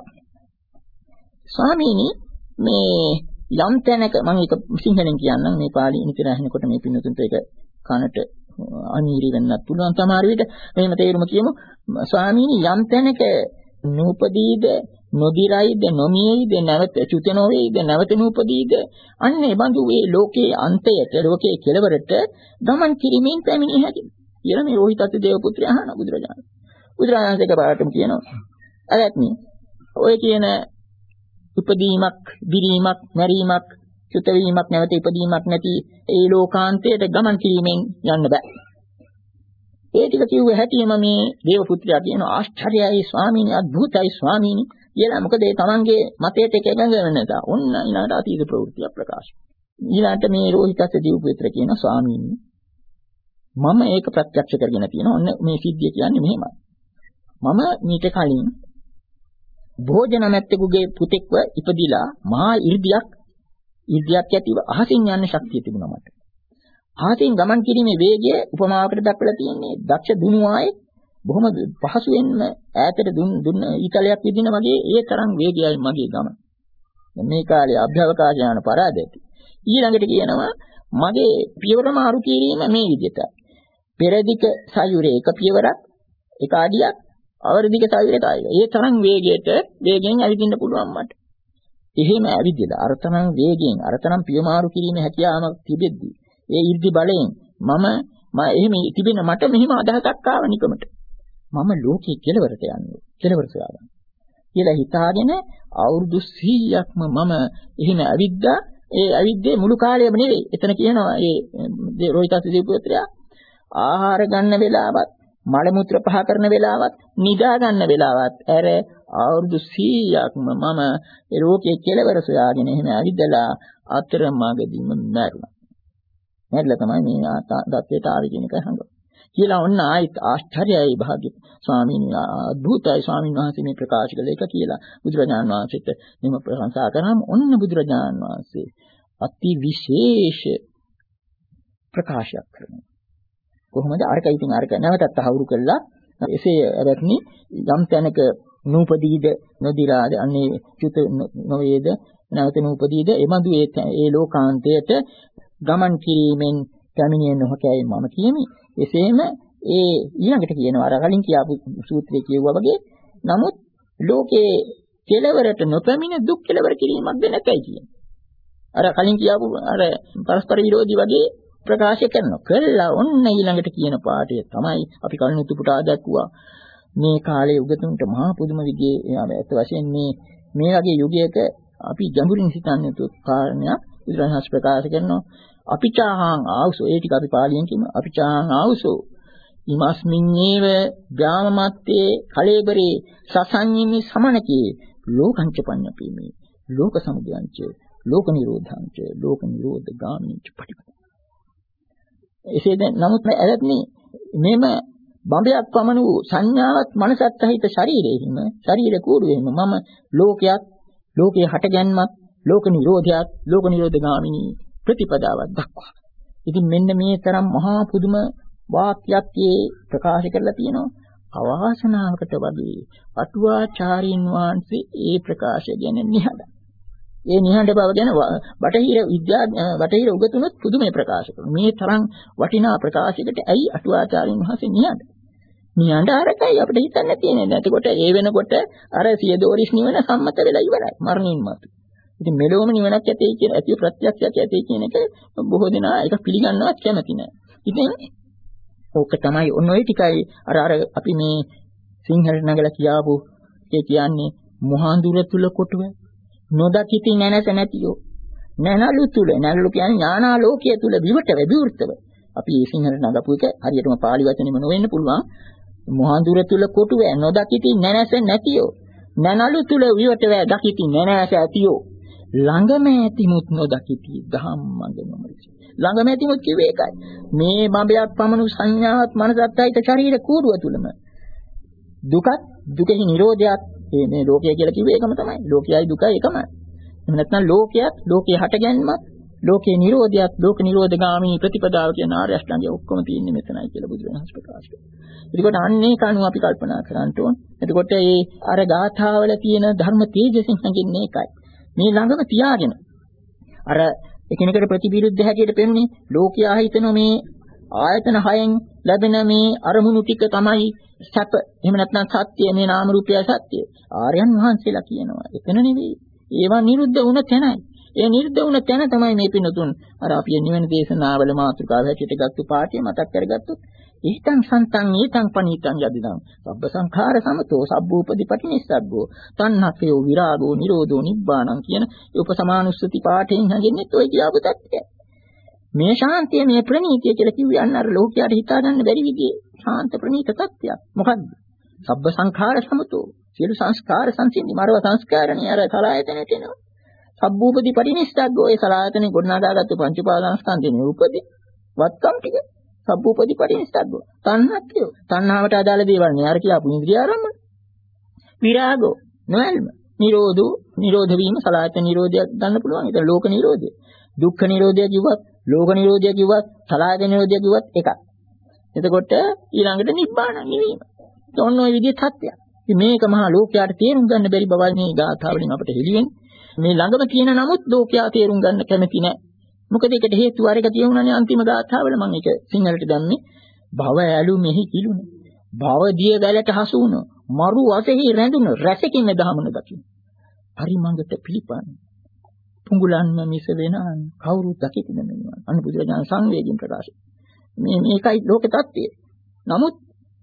ස්වාමීනි මේ යම් තැනක මම ඒක සිංහලෙන් කියන්නම් මේ පාලි නිතර අහනකොට මේ පින්නතුන්ට ඒක කනට අනීරි වෙන්නත් පුළුවන් සමහර විට මෙහෙම තේරුම කියමු. ස්වාමීනි යම් තැනක නූපදීද නොදිරයිද නොමියයිද නැවත චුත නොවේද නැවත නූපදීද අන්න ඒ බඳු මේ ලෝකයේ අන්තයට ලෝකයේ කෙලවරට ගමන් කිරීමෙන් පැමිණිය හැකියි කියලා මේ රෝහිතත් දේව පුත්‍රයා අහන බුදුරජාණන්. බුදුරජාණන් එක පාඩම් කියනවා. අරත්නි ඔය කියන උපදීමක්, දිරීමක්, මැරීමක්, චුත වීමක්, නැවත ඉපදීමක් නැති ඒ ලෝකාන්තයට ගමන් කිරීමෙන් යන්න බෑ. ඒ ටික කිව්ව හැටිම මේ දේව පුත්‍රයා කියන ආශ්චර්යයි ස්වාමීනි, අద్భుතයි ස්වාමීනි කියලා. මොකද ඒ තමන්ගේ මතයට එක එකඟ වෙන නිසා ඔන්න ඊළඟට අතීත ප්‍රවෘත්තිය ප්‍රකාශ. ඊළඟට මේ රෝහිතස්ස දේව පුත්‍ර කියන ස්වාමීනි මම ඒක ප්‍රත්‍යක්ෂ කරගෙන තියෙනවා. ඔන්න මේ සිද්ධිය කියන්නේ මෙහෙමයි. මම මීට කලින් භෝජන මැත්තෙකුගේ පුතෙක්ව ඉපදිලා මහා 이르දියක් ඉර්ධියක් ඇතිව අහසින් යන්න ශක්තිය තිබුණා මට. අහසින් ගමන් කිරීමේ වේගය උපමාවකට දක්වලා තියෙන්නේ දක්ෂ දුනුවායේ බොහොම පහසුවෙන්ම ඈතට දුන් දුන්න ඊතලයක් විදින වගේ ඒ තරම් වේගයයි මගේ ගමන. මේ කාලේ අභ්‍යවකාශ යාන පරාදයට. ඊළඟට කියනවා මගේ පියවර මාරු කිරීම මේ විදිහට. පෙරදික සයුරේ එක පියවරක් එක අඩියක් අවරදික සයුරේ තයි. ඒ තරම් වේගයට වේගෙන් ඇවිදින්න පුළුවන් මට. එහෙම ඇවිදලා අර තරම් වේගෙන් අර තරම් පියමාරු කිරීමේ හැකියාවක් තිබෙද්දී ඒ 이르දි බලයෙන් මම මම එහෙම තිබෙන මට මෙහිම අදහසක් ආව නිකමට මම ලෝකේ කෙලවරට යන්නේ කෙලවර සොයාගන්න කියලා හිතාගෙන අවුරුදු සීයක්ම මම එහෙම ඇවිද්දා. ඒ ඇවිද්දේ මුළු කාලයම නෙවෙයි. එතන කියනවා ඒ රෝහිතස්ස දීපුත්‍රයා ආහාර ගන්න වෙලාවත් මල මුත්‍ර පහ කරන වෙලාවත් නිදා ගන්න වෙලාවත් ඇර අවුරුදු සීයක්ම මම ඒ ලෝකයේ කෙලවර සොයාගෙන එහෙම ඇවිදලා අතරමඟදීම මැරුණා. මැරිලා තමයි මේ දත්තේට ආවේ කියන එක හංගව. කියලා ඔන්න ආයිත් ආශ්චර්යයි භාග්‍ය ස්වාමීන් වහන්සේ අద్భుතයි ස්වාමීන් වහන්සේ මේ ප්‍රකාශ කළ එක කියලා බුදුරජාණන් වහන්සේට මෙම ප්‍රශංසා කරාම ඔන්න බුදුරජාණන් වහන්සේ අති විශේෂ ප්‍රකාශයක් කරනවා. කොහොමද අරක ඉතින් අරක නැවතත් අහුරු කළා. එසේ ඇවත්නි යම් තැනක නූපදීද නොදිරාද අන්නේ චුත නොවේද නැවත නූපදීද එමඳු ඒ ලෝකාන්තයට ගමන් කිරීමෙන් පැමිණිය නොහැකියි මම කියමි. එසේම ඒ ඊළඟට කියනවා අර කලින් කියාපු සූත්‍රයේ කියුවා වගේ නමුත් ලෝකේ කෙලවරට නොපැමිණ දුක් කෙලවර කිරීමක් ද නැතයි කියන්නේ. අර කලින් කියාපු අර පරස්පර විරෝධී වගේ ප්‍රකාශ කරනවා. කළා ඔන්න ඊළඟට කියන පාඩය තමයි අපි කලින් උතුපුටා දැක්ුවා. මේ කාලේ උගතුන්ට මහා පුදුම විදිහේ ඇත්ත වශයෙන් මේ මේ වගේ යුගයක අපි ගැඹුරින් හිතන්න යුතු කාරණයක් බුදුරජාණන් ප්‍රකාශ කරනවා. අපිචාහං ආවසෝ ඒ ටික අපි පාලියෙන් කියමු. අපිචාහං ආවසෝ ඉමස්මින්නේව ග්‍රාමමත්තේ කලේබරේ සසඤ්ඤිමි සමනකේ ලෝකංච පඤ්ඤපීමේ ලෝක සමුදයංච ලෝක නිරෝධංච ලෝක නිරෝධ ගාමිනීච පටිපද. එසේ දැන් නමුත් ඇලත්නි මෙම බඹයක් පමණ වූ සංඥාවත් මනසත් සහිත ශරීරයෙහිම ශරීර කූඩුවෙහිම මම ලෝකයක් ලෝකයේ හටගැන්මත් ලෝක නිරෝධයත් ලෝක නිරෝධ ගාමිනී ප්‍රතිපදාවක් දක්වා. ඉතින් මෙන්න මේ තරම් මහා පුදුම වාක්‍යයක් ප්‍රකාශ කරලා තියෙනවා. අවාසනාවකට වගේ අටුවාචාරින් වහන්සේ ඒ ප්‍රකාශය ගැන නිහඬ. ඒ නිහඬ බව ගැන බටහිර විද්‍යා බටහිර උගතුනුත් පුදුමේ ප්‍රකාශ කරනවා. මේ තරම් වටිනා ප්‍රකාශයකට ඇයි අටුවාචාරින් වහන්සේ නිහඬ? නිහඬ අරකයි අපිට හිතන්න තියෙන්නේ. එතකොට ඒ වෙනකොට අර සියදෝරිස් නිවන සම්මත වෙලා ඉවරයි මරණින් මතු. ඉතින් මෙලොවම නිවනක් ඇතේ කියන ඇති ප්‍රත්‍යක්ෂයක් ඇතේ කියන එක බොහෝ දෙනා ඒක පිළිගන්නවත් කැමති නැහැ. ඉතින් ඕක තමයි ඔන්න ඔය ටිකයි අර අර අපි මේ සිංහලට නගලා කියාපු ඒ කියන්නේ මොහඳුර තුල කොටුව නොදකිති නැනස නැතියෝ නැනලු තුල නැනලු කියන්නේ ඥානාලෝකයේ තුල විවටව විවෘතව අපි මේ සිංහලට නගපු එක හරියටම පාලි වචනෙම නොවෙන්න පුළුවන් මොහඳුර තුල කොටුව නොදකිති නැනස නැතියෝ නැනලු තුල විවටව දකිති නැනස ඇතියෝ ළඟම ඇතිමුත් නොදකිති ධම්මංග නොමරිසි ළඟම ඇතිමුත් කිව්වේ ඒකයි මේ බඹයක් පමණු සංඥාවත් මනසත් අයිත ශරීර කූඩුව තුලම දුකත් දුකෙහි නිරෝධයත් මේ මේ ලෝකය කියලා කිව්වේ ඒකම තමයි ලෝකයයි දුකයි එකමයි එහෙම නැත්නම් ලෝකයක් ලෝකේ හටගැන්මත් ලෝකේ නිරෝධයත් ලෝක නිරෝධගාමී ප්‍රතිපදාව කියන ආර්ය අෂ්ටාංගය ඔක්කොම තියෙන්නේ මෙතනයි කියලා බුදුරජාණන් ප්‍රකාශ කරනවා. එතකොට අන්නේ කණු අපි කල්පනා කරන්න ඕන. එතකොට මේ අර ගාථාවල තියෙන ධර්ම තේජසින් හැඟෙන්නේ ඒකයි. මේ ළඟම තියාගෙන අර එකිනෙකට ප්‍රතිවිරුද්ධ හැටියට පෙනුනේ ලෝකයා හිතන මේ ආයතන හයෙන් ලැබෙන මේ අරමුණු ටික තමයි සැප. එහෙම නැත්නම් සත්‍ය මේ නාම රූපය සත්‍ය. ආර්යයන් වහන්සේලා කියනවා. එතන නෙවෙයි. ඒවා නිරුද්ධ වුණ තැනයි. ඒ නිරුද්ධ වුණ තැන තමයි මේ පිනතුන් අර අපි නිවන දේශනාවල මාතෘකාව හැටියට ගත්තු පාඩිය මතක් කරගත්තොත් ඊතං සන්තං ඊතං පනීතං යදිදං සබ්බ සංඛාර සමතෝ සබ්බූපදී පටිනිස්සග්ගෝ තණ්හකයෝ විරාගෝ නිරෝධෝ නිබ්බාණං කියන ඒ උපසමානුස්සති පාඨයෙන් හැගෙන්නේ ඔය කියාපු තත්ත්වය. මේ ශාන්තිය මේ ප්‍රණීතිය කියලා කිව්වේ අන්න අර ලෝකයට හිතා ගන්න බැරි විදිහේ ශාන්ත ප්‍රණීත තත්ත්වයක්. මොකද්ද? සබ්බ සංඛාර සමතෝ සියලු සංස්කාර සංසිඳි මරව සංස්කාරණේ අර සලආයතනෙට එනවා. සබ්බූපදී පටිනිස්සග්ගෝ ඒ සලආයතනෙ ගොඩනගාගත්තු පංච උපාදානස්කන්ධේ උපදී වත්කම් ටික සබ්බූපදී පටිනිස්සග්ගෝ තණ්හක්කයෝ තණ්හාවට අදාළ දේවල් නේ අර කියපු ඉන්ද්‍රිය ආරම්භ විරාගෝ නොයල්ම නිරෝධෝ නිරෝධ වීම සලආයතන නිරෝධයක් ගන්න පුළුවන් ඒක ලෝක නිරෝධය දුක්ඛ නිරෝධය කිව්වත් ලෝක නිරෝධය කිව්වත් සලආයතන නිරෝධය කිව්වත් එකක් එතකොට ඊළඟට නිබ්බාන නිවීම ඔන්න ඔය විදිහේ තත්ත්වයක් ඉතින් මේක මහා ලෝකයට තේරුම් ගන්න බැරි බවයි මේ ගාථාවලින් අපිට හෙළිවෙන්නේ මේ ළඟම තියෙන නමුත් ලෝකයා තේරුම් ගන්න කැමති නැහැ. මොකද ඒකට හේතුව අර එක තියෙනුනේ අන්තිම ගාථාවල මම ඒක සිංහලට දැම්මේ. භව ඇලු මෙහි කිලුනේ. භව දිය වැලට හසු වුණ මරු වසෙහි රැඳුන රැසකින් දහමන දකින්න. පරිමංගත පිළිපන්. පුඟුලන්න මිස වෙනන් කවුරුත් දකිතින මෙන්න. අන්න බුදුරජාණන් සංවේගයෙන් ප්‍රකාශ. මේ මේකයි ලෝක தත්ත්වය. නමුත්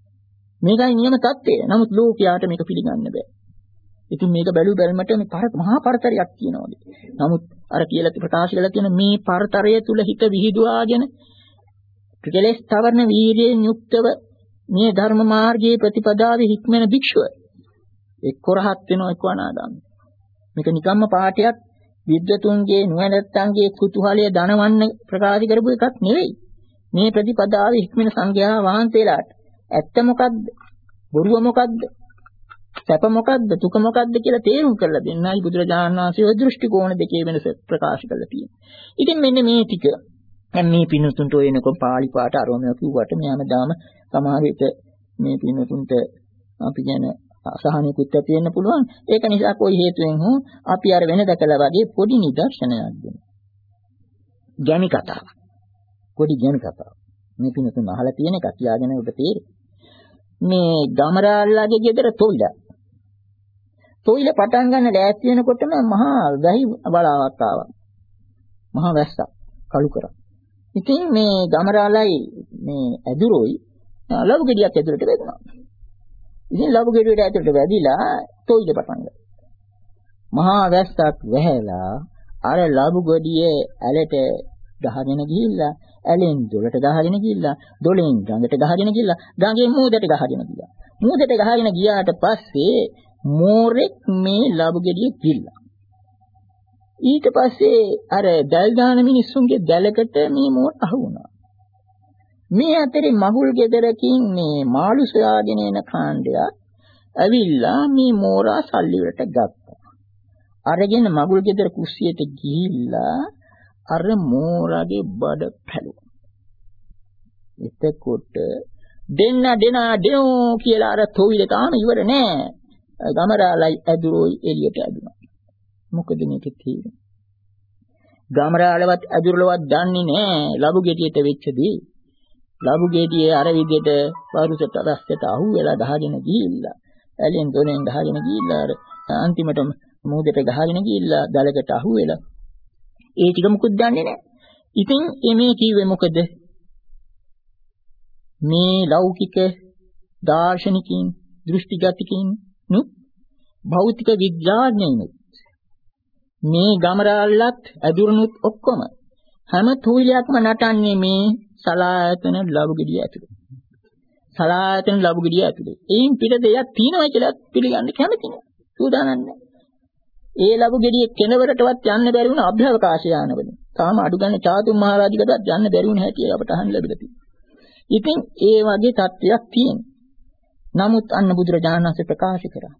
මේකයි නියම தත්ත්වය. නමුත් ලෝකයාට මේක පිළිගන්න බෑ. ඉතින් මේක බැලු බැලමට මේ පර මහා පරතරයක් කියනවාද. නමුත් අර කියලා ප්‍රකාශ කරලා තියෙන මේ පරතරය තුල හිත විහිදුවාගෙන කෙලෙස් තවරන වීර්යයෙන් යුක්තව මේ ධර්ම මාර්ගයේ ප්‍රතිපදාවේ හික්මන භික්ෂුව එක්ක රහත් වෙනවා එක්ක අනාගාමී. මේක නිකම්ම පාඩයක් විද්වතුන්ගේ නුවණැත්තන්ගේ කුතුහලය දනවන්න ප්‍රකාශ කරපු එකක් නෙවෙයි. මේ ප්‍රතිපදාවේ හික්මන සංඝයා වහන්සේලාට ඇත්ත මොකද්ද? බොරුව මොකද්ද? සැප මොකද්ද දුක මොකද්ද කියලා තේරුම් කරලා දෙන්නයි බුදුරජාණන් වහන්සේ ඔය දෘෂ්ටි කෝණ දෙකේ වෙනස ප්‍රකාශ කරලා තියෙන්නේ. ඉතින් මෙන්න මේ ටික දැන් මේ පින්තුන්ට ඔය එනකො පාලි පාට අරෝමය කිව්වට මෙයාම දාම සමහර විට මේ පින්තුන්ට අපි කියන අසහනෙකුත් ඇති වෙන්න පුළුවන්. ඒක නිසා કોઈ හේතුවෙන් හෝ අපි අර වෙන දැකලා වගේ පොඩි නිදර්ශනයක් දෙනවා. ගැමි කතාවක්. පොඩි ගැමි කතාවක්. මේ පින්තුන් අහලා තියෙන එක කියාගෙන ඔබ තේරෙයි. මේ ගමරාල්ලාගේ ගෙදර තොইল. තොইল පටන් ගන්න ලෑස්ති වෙනකොටම මහා වැහි බලාවක් ආවා. මහා වැස්සක් කළු කරා. ඉතින් මේ ගමරාලයි මේ ඇදුරෝයි ලබු ගෙඩියක් ඇතුළට වැදුනා. ඉතින් ලබු ගෙඩියට ඇතුළට වැදිලා තොইল පටන් ගත්තා. මහා වැස්සක් වැහැලා අර ලබු ගෙඩියේ ඇලට ගහගෙන ගිහිල්ලා ඇලෙන් දොලට ගහගෙන ගිහිල්ලා දොලෙන් ගඟට ගහගෙන ගිහිල්ලා ගඟෙන් මූදට ගහගෙන ගියා. මූදට ගහගෙන ගියාට පස්සේ මෝරෙක් මේ ලබු ගෙඩිය ගිල්ලා. ඊට පස්සේ අර දැල් දාන මිනිස්සුන්ගේ දැලකට මේ මෝර අහු වුණා. මේ අතරේ මගුල් ගෙදරකින් මේ මාළු සොයාගෙන එන කාණ්ඩයක් ඇවිල්ලා මේ මෝරා සල්ලි වලට ගත්තා. අරගෙන මගුල් ගෙදර කුස්සියට ගිහිල්ලා අර මෝරාගේ බඩ පැලුවා. එතකොට දෙන්න දෙන දෙනෝ කියලා අර තොවිල තාම ඉවර නෑ. ගමරාලයි ඇදුරෝයි එළියට ඇදුනා. මොකද මේක තියෙන්නේ? ගමරාලවත් ඇදුරලවත් දන්නේ නෑ ලබු ගෙඩියට වෙච්ච දේ. ලබු ගෙඩියේ අර විදිහට වරුසට රස්තට අහු වෙලා ගහගෙන ගිහිල්ලා ඇලෙන් දොනෙන් ගහගෙන ගිහිල්ලා අර අන්තිමට මූදට ගහගෙන ගිහිල්ලා දලකට අහු වෙලා ඒ ටික මුකුත් දන්නේ නෑ. ඉතින් එමේ කිව්වේ මොකද? මේ ලෞකික දාර්ශනිකින් දෘෂ්ටිගතිකින් නුත් භෞතික විද්‍යාඥයිනුත් මේ ගමරාල්ලත් ඇදුරුනුත් ඔක්කොම හැම තොවිලයක්ම නටන්නේ මේ සලායතන ලබු ගෙඩිය ඇතුලේ. සලායතන ලබු ගෙඩිය ඇතුලේ. ඒයින් පිට දෙයක් තියෙනවා කියලා පිළිගන්න කැමති නෑ. සූදානම් නෑ. ඒ ලබු ගෙඩිය කෙනවරටවත් යන්න බැරි වුණ අභ්‍යවකාශ යානවලින්. තාම අඩු ගන්න චාතුම් මහරජකටවත් යන්න බැරි වුණ හැටි අපට අහන්න ලැබිලා තියෙනවා. ඉතින් ඒ වගේ තත්ත්වයක් තියෙනවා. නමුත් අන්න බුදුරජාණන් වහන්සේ ප්‍රකාශ කරා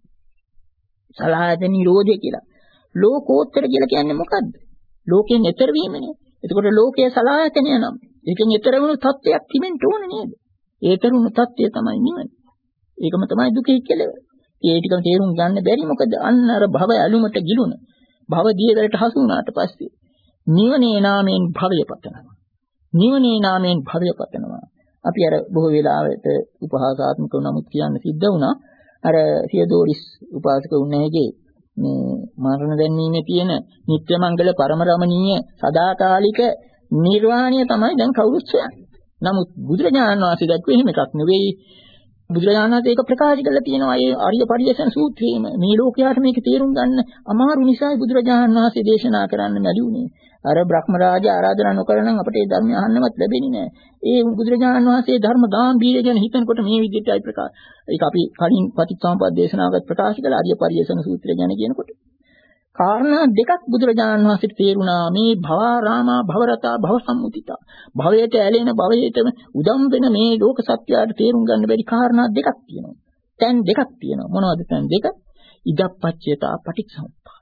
සලායතන නිරෝධය කියලා. ලෝකෝත්තර කියලා කියන්නේ මොකද්ද? ලෝකයෙන් ඈතර වීමනේ. එතකොට ලෝකයේ සලායතනය නම් ඒකෙන් ඈතර වුණු තත්ත්වයක් තිබෙන්න ඕන නේද? ඒතර වුණු තත්ත්වය තමයි නිවන. ඒකම තමයි දුකේ කෙලවර. ඒ ටිකම තේරුම් ගන්න බැරි මොකද අන්න අර භව ඇලුමට ගිලුණ භව දියවලට හසු වුණාට පස්සේ නිවනේ නාමයෙන් භවය පතනවා. නිවනේ නාමයෙන් භවය පතනවා. අපි අර බොහෝ වෙලාවට උපහාසාත්මකව නමුත් කියන්න සිද්ධ වුණා. අර සියදෝරිස් උපාසක උන්නේගේ මේ මරණ දැනීමේ තියෙන නිත්‍ය මංගල පරම රමණීය සදාකාලික නිර්වාණය තමයි දැන් කවුරුත් සොයන්නේ. නමුත් බුදුරජාණන් වහන්සේ දැක්වේ එහෙම එකක් නෙවෙයි. බුදුරජාණන් වහන්සේ ඒක ප්‍රකාශ කරලා තියෙනවා. ඒ ආර්ය පරියසන සූත්‍රයේම මේ ලෝකයට මේක තේරුම් ගන්න අමාරු නිසායි බුදුරජාණන් වහන්සේ දේශනා කරන්න බැරි වුණේ. අර බ්‍රහ්ම රාජ ආරාධනා නොකරනම් අපිට ඒ ධර්මය අහන්නවත් ලැබෙන්නේ නැහැ. ඒ බුදුරජාණන් වහන්සේ ධර්ම ගාම්භීර්ය ගැන හිතනකොට මේ විදිහටයි ප්‍රකාශ. ඒක අපි කලින් පටිච්චසමුප්පාද දේශනාවකට ප්‍රකාශ කළා ආර්ය පරියසන සූත්‍රය ගැන කියනකොට. කාරණා දෙකක් බුදුරජාණන් වහන්සේට තේරුණා මේ භවරාමා භවරතා භව සම්මුතිතා. භවයට ඇලෙන භවයටම උදම් වෙන මේ ලෝක සත්‍යයට තේරුම් ගන්න බැරි කාරණා දෙකක් තියෙනවා. තැන් දෙකක් තියෙනවා. මොනවද තැන් දෙක? ඉදප්පච්චයතා පටිච්චසමුප්පාද.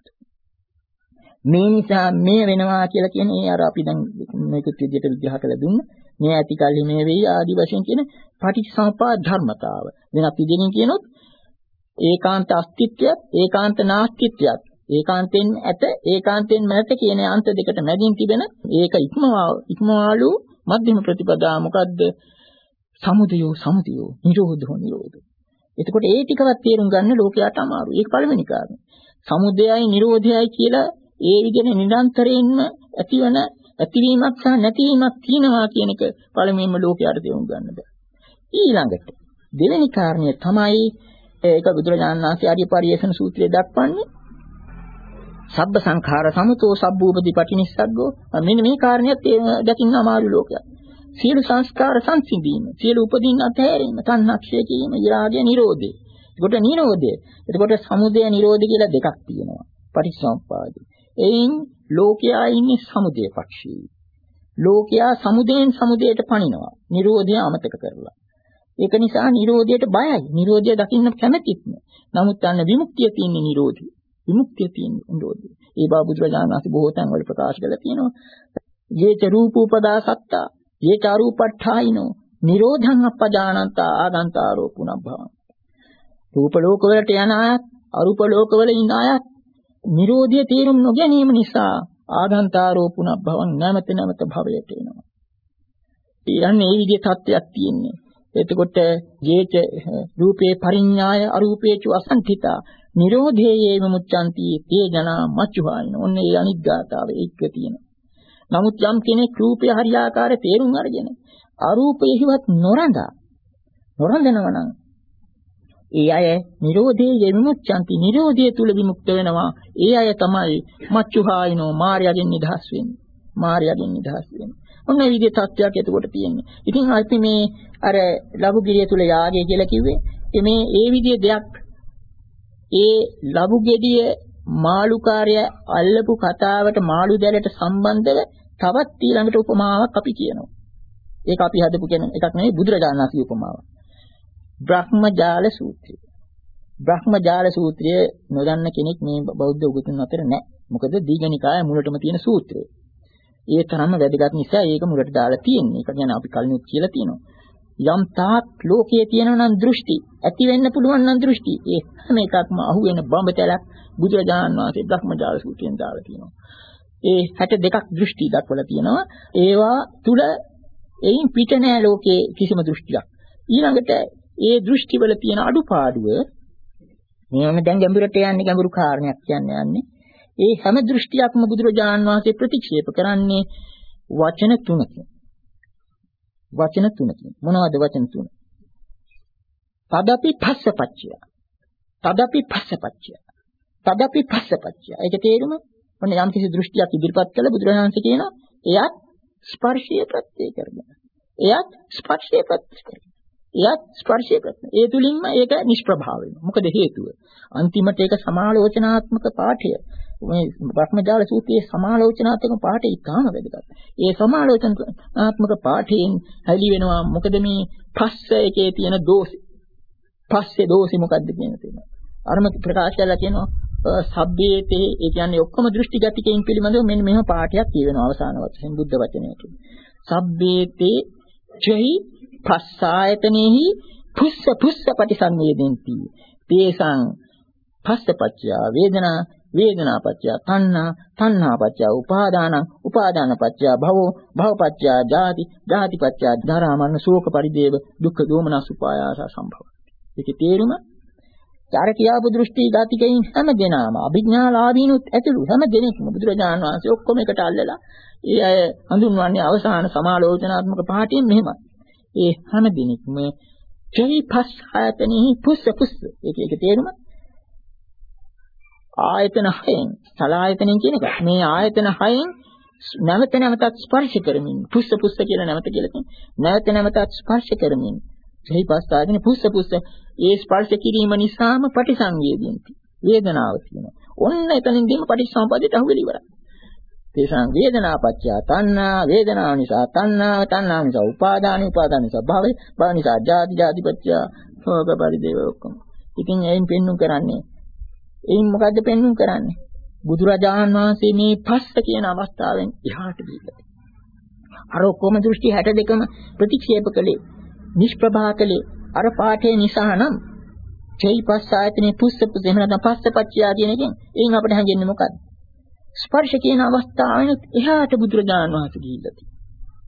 මේ නිසා මේ වෙනවා කියලා කියන්නේ අර අපි දැන් මේකත් විදිහට විග්‍රහ කළ දුන්න මේ ඇති කල්හි මේ වෙයි ආදි වශයෙන් කියන පටිච්චසමුප්පාද ධර්මතාව. වෙනත් විදිහකින් කියනොත් ඒකාන්ත අස්තිත්වයත් ඒකාන්ත නාස්තිත්වයත් ඒකාන්තෙන් ඇත ඒකාන්තෙන් නැත කියන අන්ත දෙකට මැදින් තිබෙන ඒක ඉක්මවා ඉක්මවාලු මධ්‍යම ප්‍රතිපදා මොකද්ද? සමුදයෝ සමුදයෝ නිරෝධෝ නිරෝධෝ. එතකොට ඒ ටිකවත් තේරුම් ගන්න ලෝකයට අමාරුයි. ඒක පළවෙනි කාරණේ. සමුදයයි නිරෝධයයි කියලා ඒ විදිහේ නිරන්තරයෙන්ම ඇතිවන ඇතිවීමක් සහ නැතිවීමක් තියෙනවා කියන එක පළමුවෙන්ම ලෝකයට තේරුම් ගන්න බෑ. ඊළඟට දෙවෙනි කාරණය තමයි ඒක බුදුරජාණන් වහන්සේ ආර්ය පරියේෂණ සූත්‍රයේ දක්වන්නේ සබ්බ සංඛාර සමතෝ සබ්බූපදී පටිනිස්සග්ගෝ. මෙන්න මේ කාරණියත් දකින්න අමාරු ලෝකයක්. සියලු සංස්කාර සංසිඳීම, සියලු උපදීන් අතහැරීම, තණ්හක්ෂය කීම, ඊරාගය නිරෝධය. ඒකට නිරෝධය. එතකොට සමුදය නිරෝධය කියලා දෙකක් තියෙනවා. පටිච්චසමුප්පාදේ. එයින් ලෝකයා ඉන්නේ සමුදය පක්ෂයේ. ලෝකයා සමුදයෙන් සමුදයට පනිනවා. නිරෝධය අමතක කරලා. ඒක නිසා නිරෝධයට බයයි. නිරෝධය දකින්න කැමතිත් නෑ. නමුත් අන්න විමුක්තිය තියෙන්නේ නිරෝධය. විමුක්තිය තියෙන්නේ නිරෝධය. ඒ බව බුදුරජාණන් වහන්සේ බොහෝ තැන්වල ප්‍රකාශ කරලා තියෙනවා. යේච රූපෝපදා සත්තා, යේච අරූපට්ඨායිනෝ, නිරෝධං අපජානන්තා ආගන්තාරෝ පුනබ්බවං. රූප ලෝක වලට යන අයත්, අරූප ලෝක වල ඉන්න අයත් නිරෝධය තේරුම් නොගැනීම නිසා ආගන්තාරෝ පුනබ්බවං නැමත නැමත භවයට එනවා. ඊයන්නේ මේ විදිහේ තත්ත්වයක් තියෙන්නේ. එතකොට යේච රූපේ පරිඤ්ඤාය අරූපේච අසංඨිතා නිරෝධයේ විමුච්ඡanti තේ ජනා මච්චුහායින. ඔන්න ඒ අනිත් ගාතාව ඒක තියෙනවා. නමුත් යම් කෙනෙක් රූපේ හරියාකාර තේරුම් අරගෙන අරූපයෙහිවත් නොරඳා නොරඳනවා නම් ඒ අය නිරෝධයේ විමුච්ඡanti නිරෝධයේ තුල විමුක්ත වෙනවා. ඒ අය තමයි මච්චුහායිනෝ මාර්යයෙන් නිදහස් වෙන්නේ. මාර්යයෙන් නිදහස් වෙන්නේ. ඔන්න ඒ විදිහේ තත්ත්වයක් එතකොට තියෙන්නේ. ඉතින් අපි මේ අර ලබුගිරිය තුල යාගය කියලා කිව්වේ මේ ඒ විදිහේ දෙයක්. ඒ ලබු ගෙඩිය මාළුකාරය අල්ලපු කතාවට මාළු දැලට සම්බන්ධව තවත් ඊළඟට උපමාවක් අපි කියනවා. ඒක අපි හදපු කෙන එකක් නෙවෙයි බුදුරජාණන් වහන්සේ උපමාවක්. බ්‍රහ්මජාල සූත්‍රය. බ්‍රහ්මජාල සූත්‍රය නොදන්න කෙනෙක් මේ බෞද්ධ උගතුන් අතර නැහැ. මොකද දීඝනිකාය මුලටම තියෙන සූත්‍රය. ඒ තරම්ම වැදගත් නිසා ඒක මුලට දාලා තියෙන්නේ. ඒක ගැන අපි කලිනුත් කියලා තියෙනවා. යම් තාක් ලෝකයේ තියෙනවා නම් දෘෂ්ටි ඇති වෙන්න පුළුවන් නම් දෘෂ්ටි ඒ හැම එකක්ම අහුවෙන බඹතලක් බුදුරජාණන් වහන්සේ බ්‍රහ්මජාල සූත්‍රයෙන් දාලා තියෙනවා. ඒ හැට දෙකක් දෘෂ්ටි දක්වලා තියෙනවා. ඒවා තුල එයින් පිට නෑ ලෝකයේ කිසිම දෘෂ්ටියක්. ඊළඟට ඒ දෘෂ්ටිවල තියෙන අඩුපාඩුව මේවම දැන් ගැඹුරට යන්නේ ගැඹුරු කාරණයක් කියන්නේ යන්නේ. ඒ හැම දෘෂ්ටියක්ම බුදුරජාණන් වහන්සේ ප්‍රතික්ෂේප කරන්නේ වචන තුනකින්. වචන තුනකින්. මොනවද වචන තුන? තදපි පස්සපච්චය. තදපි පස්සපච්චය. තදපි පස්සපච්චය. ඒක තේරුම මොන යම් කිසි දෘෂ්ටියක් ඉදිරිපත් කළ බුදුරජාණන් වහන්සේ කියනවා එයත් ස්පර්ශයේ ප්‍රත්‍ය කරගෙන. එයත් ස්පර්ශයේ ප්‍රත්‍ය කරගෙන. එයත් ස්පර්ශයේ ප්‍රත්‍ය. ඒ තුලින්ම ඒක නිෂ්ප්‍රභාව වෙනවා. මොකද හේතුව? අන්තිමට ඒක සමාලෝචනාත්මක පාඨය. මේ බ්‍රහ්මජාල සූත්‍රයේ සමාලෝචනාත්මක පාඨය ඉතාම වැදගත්. ඒ සමාලෝචනාත්මක පාඨයෙන් හැලි වෙනවා මොකද මේ පස්ස එකේ තියෙන දෝෂය. පස්සේ දෝෂي මොකද්ද කියන තේම. අරම ප්‍රකාශ කරලා කියනවා සබ්බේතේ ඒ කියන්නේ ඔක්කොම දෘෂ්ටිගතිකයින් පිළිබඳව මෙන්න මෙහෙම පාඨයක් කියවෙනවා අවසාන වචනේ බුද්ධ වචනයක. සබ්බේතේ චෛ පස්සායතනෙහි පුස්ස පුස්ස පටිසංවේදෙන්ති. තේසං පස්සපච්චය වේදනා වේදනාපච්චය තණ්හා තණ්හාපච්චය උපාදානං උපාදානපච්චය භවෝ භවපච්චය ජාති ජාතිපච්චය ජරා මරණ ශෝක පරිදේව දුක්ඛ දෝමනස් උපායාස සම්භව. ඒකේ තේරුම චාර කියාපු දෘෂ්ටි ගතිකයින් හැම දෙනාම අභිඥාලාභීනුත් ඇතුළු හැම දෙනෙක්ම බුදුරජාණන් වහන්සේ ඔක්කොම එකට අල්ලලා ඒ අය හඳුන්වන්නේ අවසාන සමාලෝචනාත්මක පාඨයෙන් මෙහෙමයි. ඒ හැම දෙනෙක්ම චෛපස් ආයතනෙහි පුස්ස පුස්ස. ඒක ඒක තේරුම ආයතන හයෙන් සලායතනෙන් කියන එක. මේ ආයතන හයෙන් නැවත නැවතත් ස්පර්ශ කරමින් පුස්ස පුස්ස කියලා නැවත කියලා තියෙනවා. නැවත නැවතත් ස්පර්ශ කරමින් චෛපස් ආයතනෙ පුස්ස පුස්ස ඒ ස්පර්ශ කිරීම නිසාම පටිසංවේදීන්ති. වේදනාව තියෙනවා. ඔන්න එතනින්දීම පටිච්චසමුප්පාදයට අහුවෙලා ඉවරයි. තේසං වේදනාපච්චය තණ්හා වේදනාව නිසා තණ්හා තණ්හා නිසා උපාදාන උපාදාන නිසා භවය භව නිසා ජාති ජාතිපච්චය භෝග පරිදේව ඔක්කොම. ඉතින් එයින් පෙන්눔 කරන්නේ එයින් මොකද්ද පෙන්눔 කරන්නේ? බුදුරජාණන් වහන්සේ මේ පස්ස කියන අවස්ථාවෙන් එහාට ගිහිල්ලා. අර ඔක්කොම දෘෂ්ටි හැට දෙකම ප්‍රතික්ෂේප කළේ නිෂ්ප්‍රභා කළේ අර පාඨේ නිසා නම් චෛපස් ආයතනේ පුස්ස පුස්ස එහෙම නැත්නම් පස්සපච්චය කියන එකෙන් එයින් අපිට හැංගෙන්නේ මොකද්ද? ස්පර්ශ කියන අවස්ථාවෙන් එහාට බුදුරජාණන් වහන්සේ ගිහිල්ලා තියෙනවා.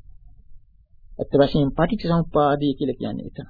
අත් වශයෙන් පටිච්චසමුප්පාදය කියලා කියන්නේ එතන.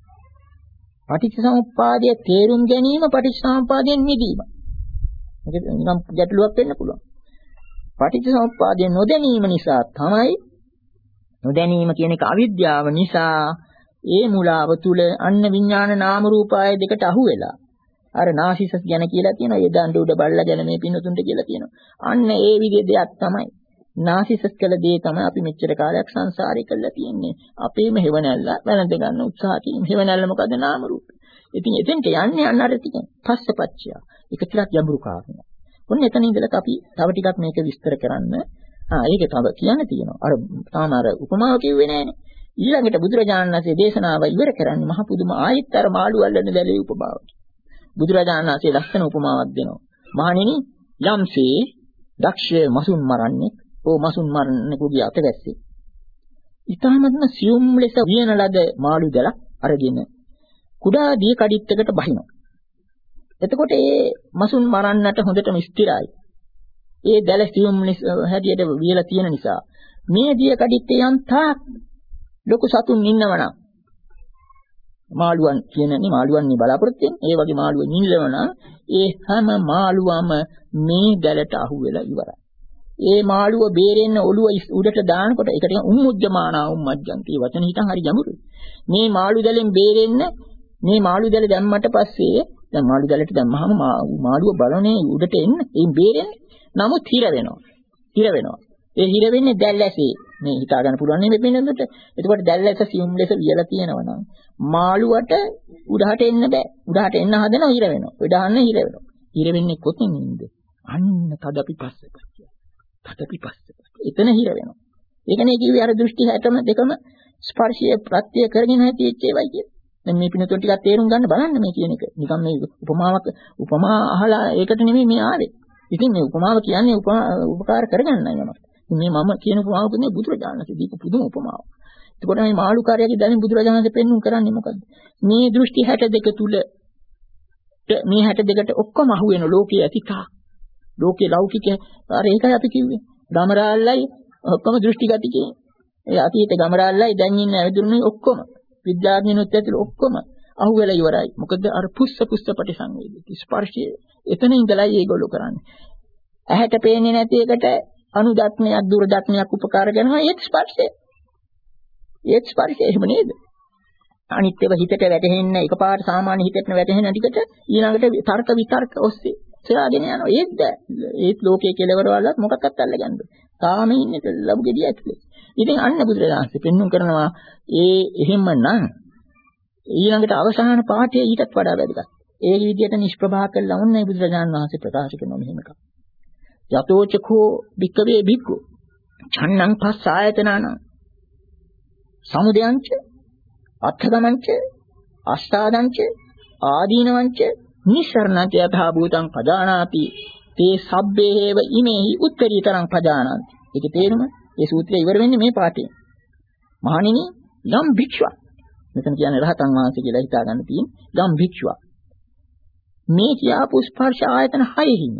පටිච්චසමුප්පාදයේ තේරුම් ගැනීම පටිච්චසමුප්පාදයෙන් මිදීම. මේක නිකම් ගැටලුවක් වෙන්න පුළුවන්. පටිච්චසමුප්පාදය නොදැනීම නිසා තමයි නොදැනීම කියන එක අවිද්‍යාව නිසා ඒ මුලාව තුල අන්න විඥාන නාම රූපාය දෙකට අහු වෙලා අර නාසිසස් ගැන කියලා තියෙනවා ඒ දඬු උඩ බල්ලා ගැන මේ පින්නතුන්ට කියලා තියෙනවා අන්න ඒ විදිහේ දෙයක් තමයි නාසිසස් කළ දේ තමයි අපි මෙච්චර කාලයක් සංසාරේ කරලා තියෙන්නේ අපේම හේවණල්ල වැළඳ ගන්න උත්සාහ කිරීම හේවණල්ල මොකද නාම රූප ඉතින් එතෙන්ට යන්නේ අන්න අර ටික පස්සපච්චය ඒක ටිකක් ගැඹුරු කාරණා ඔන්න එතන ඉඳලා අපි තව ටිකක් මේක විස්තර කරන්න ආ ඒක තව කියන්න තියෙනවා අර තාම අර උපමාව කිව්වේ නෑනේ ඊළඟට බුදුරජාණන් වහන්සේ දේශනාව ඉවර කරන්නේ මහ පුදුම ආයෙත් අර මාළු අල්ලන දැලේ උපමාව. බුදුරජාණන් වහන්සේ ලස්සන උපමාවක් දෙනවා. මහණෙනි යම්සේ දක්ෂ මසුන් මරන්නේ, ඕ මසුන් මරන්නෙකුගේ අත වැස්සේ. ඊටමත්ම සියුම් ලෙස වියන ලද මාළු දැලක් අරගෙන කුඩා දී කඩਿੱත්තකට බහිනවා. එතකොට ඒ මසුන් මරන්නට හොඳටම ස්ථිරයි. ඒ දැල සියුම් හැටියට වියලා තියෙන නිසා මේ දී කඩਿੱත්තේ යම් තාක් ලොකු සතුන් ඉන්නවනම් මාළුවන් කියන්නේ මාළුවන්නේ බලාපොරොත්තු වෙන ඒ වගේ මාළුවෙන් ඉන්නවනම් ඒ හැම මාළුවම මේ දැලට අහු වෙලා ඉවරයි. ඒ මාළුව බේරෙන්න ඔළුව උඩට දානකොට ඒකට උම්මුජ්ජමානා උම්මජ්ජන්ති වචන හිතන් හරි ගැඹුරුයි. මේ මාළු දැලෙන් බේරෙන්න මේ මාළු දැල දැම්මට පස්සේ දැන් මාළු දැලට දැම්මහම මාළුව බලන්නේ උඩට එන්න එයින් බේරෙන්නේ. නමුත් හිර වෙනවා. හිර වෙනවා. ඒ හිර වෙන්නේ දැල්ැසේ මේ හිතා ගන්න පුළුවන් නේ මේ පින්නඳුට. එතකොට දැල්ැස සියුම් ලෙස වියලා තියෙනවා නම් මාළුවට උඩහට එන්න බෑ. උඩහට එන්න හදනවා හිර වෙනවා. උඩහන්න හිර වෙනවා. හිර වෙන්නේ කොතනින්ද? අන්න තදපි පස්සට. තදපි පස්සට. එතන හිර වෙනවා. ඒකනේ කිව්වේ අර දෘෂ්ටි හැටම දෙකම ස්පර්ශයේ ප්‍රත්‍ය කරගෙන හැටිච්ච ඒවයි කියන්නේ. දැන් මේ පින්නතුන් ටිකක් තේරුම් ගන්න බලන්න මේ කියන එක. නිකන් මේ උපමාවක් උපමා අහලා ඒකට නෙමෙයි මේ ආවේ. ඉතින් මේ උපමාව කියන්නේ උපකාර කරගන්නයි නම. මේ මම කියන උපමාව කියන්නේ බුදුරජාණන්සේ දීපු පුදුම උපමාවක්. එතකොට මේ මාළුකාරයාගේ දැනුම බුදුරජාණන් වහන්සේ පෙන්වුම් කරන්නේ මොකද්ද? මේ දෘෂ්ටි හැට දෙක තුල මේ හැට දෙකට ඔක්කොම අහු වෙන ලෝකයේ ඇතිතා. ලෝකේ ලෞකික අර ඒකයි අපි කිව්වේ. ගමරාල්ලයි ඔක්කොම දෘෂ්ටිගතිකේ. ඒ අතීත ගමරාල්ලයි දැන් ඉන්න ඇවිදුරුනේ ඔක්කොම විද්‍යාඥයන්ොත් ඇතුළේ ඔක්කොම අහු වෙලා ඉවරයි. මොකද අර පුස්ස පුස්ස ප්‍රතිසංවේදිත ස්පර්ශය එතන ඉඳලා ඒගොල්ලෝ කරන්නේ. ඇහැට පේන්නේ නැති එකට අනුදක්නයක් දුරදක්නයක් උපකාර කරනවා ඒත් ස්පර්ශය. ඒත් ස්පර්ශය එහෙම නේද? අනිත් ඒවා හිතට වැටෙන්නේ එකපාරට සාමාන්‍ය හිතට වැටෙන ටිකට ඊළඟට තර්ක විතර්ක ඔස්සේ සොයාගෙන යනවා. ඒත් ඒත් ලෝකයේ කෙලවරවලත් මොකක්වත් අල්ලගන්න. තාම ඉන්නේ ලැබු ගෙඩිය ඇතුලේ. ඉතින් අන්න බුදුරජාණන් පෙන්වුම් කරනවා ඒ එහෙමනම් ඊළඟට අවසාන පාඩය ඊටත් වඩා වැදගත්. ඒ විදිහට නිෂ්ප්‍රභා කළා වුණේ බුදුරජාණන් වහන්සේ ප්‍රකාශ කරන මෙහෙම එකක්. යතෝචකෝ භික්කවේ භික්ඛු ඡන්නං පස්ස ආයතනං සමුදයංච අත්ථගමංච අස්ථාදංච ආදීනවංච නිස්සරණන්ත යථා භූතං පදානාති තේ සබ්බේව ඉමේහි උත්තරීතරං පදානාති. ඒකේ තේරුම මේ සූත්‍රය ඉවර වෙන්නේ මේ පාඩේ. මහණෙනි යම් භික්ෂුවක් මෙතන කියන්නේ රහතන් වහන්සේ කියලා හිතා ගන්න තියෙන යම් භික්ෂුවක් මේ කියාපු ස්පර්ශ ආයතන හයෙහිම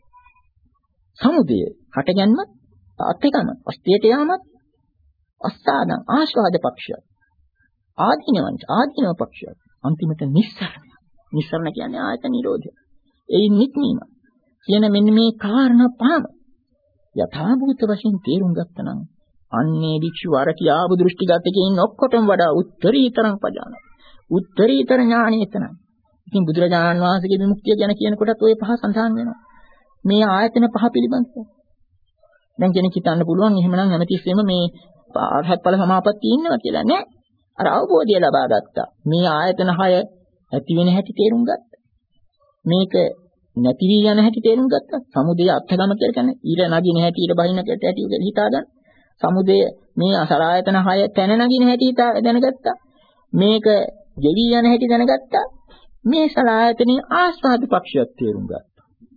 සමුදය හටගන්ම අත්‍යකම අස්තියට යාමත් අස්සාදං ආස්වාද පක්ෂය ආදීනවංච ආදීනව පක්ෂය අන්තිමට නිස්සරණ නිස්සරණ කියන්නේ ආයතන නිරෝධය ඒ නික්මීම කියන මෙන්න මේ කාරණා පහම යථාභූත වශයෙන් තේරුම් ගත්තනම් අන්නේ භික්ෂුව අර කියාපු දෘෂ්ටිගතකෙන් ඔක්කොටම වඩා උත්තරීතරං පජාන උත්තරීතර ඥානෙ එතනයි. ඉතින් බුදුරජාණන් වහන්සේගේ විමුක්තිය ගැන කියනකොටත් ওই පහ සඳහන් වෙනවා. මේ ආයතන පහ පිළිබඳව. දැන් කෙනෙක් හිතන්න පුළුවන් එහෙමනම් හැමතිස්සෙම මේ අරහත් ඵල සමාපත්තිය ඉන්නවා කියලා නෑ. අර අවබෝධය ලබා ගත්තා. මේ ආයතන හය ඇති වෙන හැටි තේරුම් ගත්තා. මේක නැති වී යන හැටි තේරුම් ගත්තා. සමුදය අත්ථගම කියලා කියන්නේ ඊට නගින හැටි ඊට බහින හැටි කියලා හිතා ගන්න. සමුදය මේ අසලායතන හය තැන නගින හැටි දැනගත්තා. මේක ගෙවි යන හැටි දැනගත්තා. මේ සලායතනේ ආස්වාද පක්ෂයක් තේරුම් ගත්තා.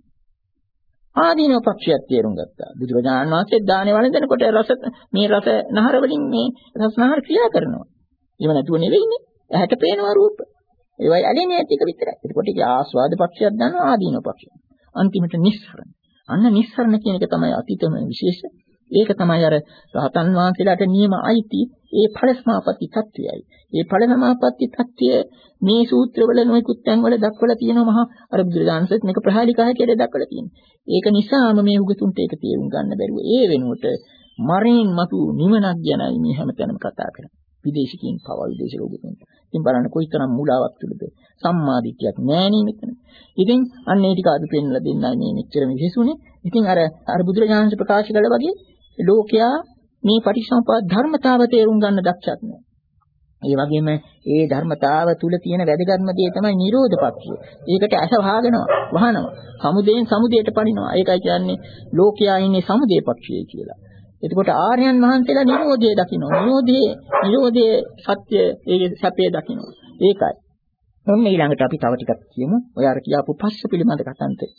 ආදීනව පක්ෂයක් තේරුම් ගත්තා. බුදුරජාණන් වහන්සේ දානේ වළඳනකොට රස මේ රස නහර වලින් මේ රස නහර ක්‍රියා කරනවා. ඒව නැතුව නෙවෙයිනේ. ඇහැට පේනවා රූප. ඒවයි ඇලෙන්නේ ටික විතරයි. ඒකට ඒක ආස්වාද පක්ෂයක් දානවා ආදීනව පක්ෂයක්. අන්තිමට නිස්සරණ. අන්න නිස්සරණ කියන එක තමයි අතීතම විශේෂ. ඒක තමයි අර රහතන් වහන්සේලාට නියම අයිති ඒ ඵල සමාපatti තත්වයයි. ඒ ඵල සමාපatti තත්වය මේ සූත්‍රවල නොයෙකුත් තැන්වල දක්වලා තියෙනවා මහා අර බුදුරජාණන්සේත් මේක ප්‍රහාලිකා හැටියට දක්වලා තියෙනවා. ඒක නිසාම මේ උගතුන්ට ඒක තේරුම් ගන්න බැරුව ඒ වෙනුවට මරණින් මතු නිවනක් ගැනයි මේ හැමතැනම කතා කරන්නේ. විදේශිකින් පව විදේශ ලෝකෙකින්. ඉතින් බලන්න කොයිතරම් මූලාවක් තුලද සම්මාදිටියක් නෑනේ මෙතන. ඉතින් අන්න ඒ ටික අද පෙන්නලා දෙන්නයි මේ මෙච්චර විශේෂුනේ. ඉතින් අර අර බුදුරජාණන් ප්‍රකාශ කළා වගේ ලෝකයා මේ පටිච්චසමුප්පාද ධර්මතාව තේරුම් ගන්න දක්ෂත් නෑ. ඒ වගේම ඒ ධර්මතාව තුල තියෙන වැදගත්ම දේ තමයි නිරෝධ පක්ෂය. ඒකට ඇස වහගෙනවා, වහනවා. සමුදයෙන් සමුදයට පනිනවා. ඒකයි කියන්නේ ලෝකයා ඉන්නේ සමුදේ පක්ෂයේ කියලා. එතකොට ආර්යයන් වහන්සේලා නිරෝධය දකිනවා. නිරෝධයේ නිරෝධයේ සත්‍ය ඒ සැපේ දකිනවා. ඒකයි. මොන්න ඊළඟට අපි තව ටිකක් කියමු. ඔය අර කියාපු පස්ස පිළිබඳ කතාන්තේ.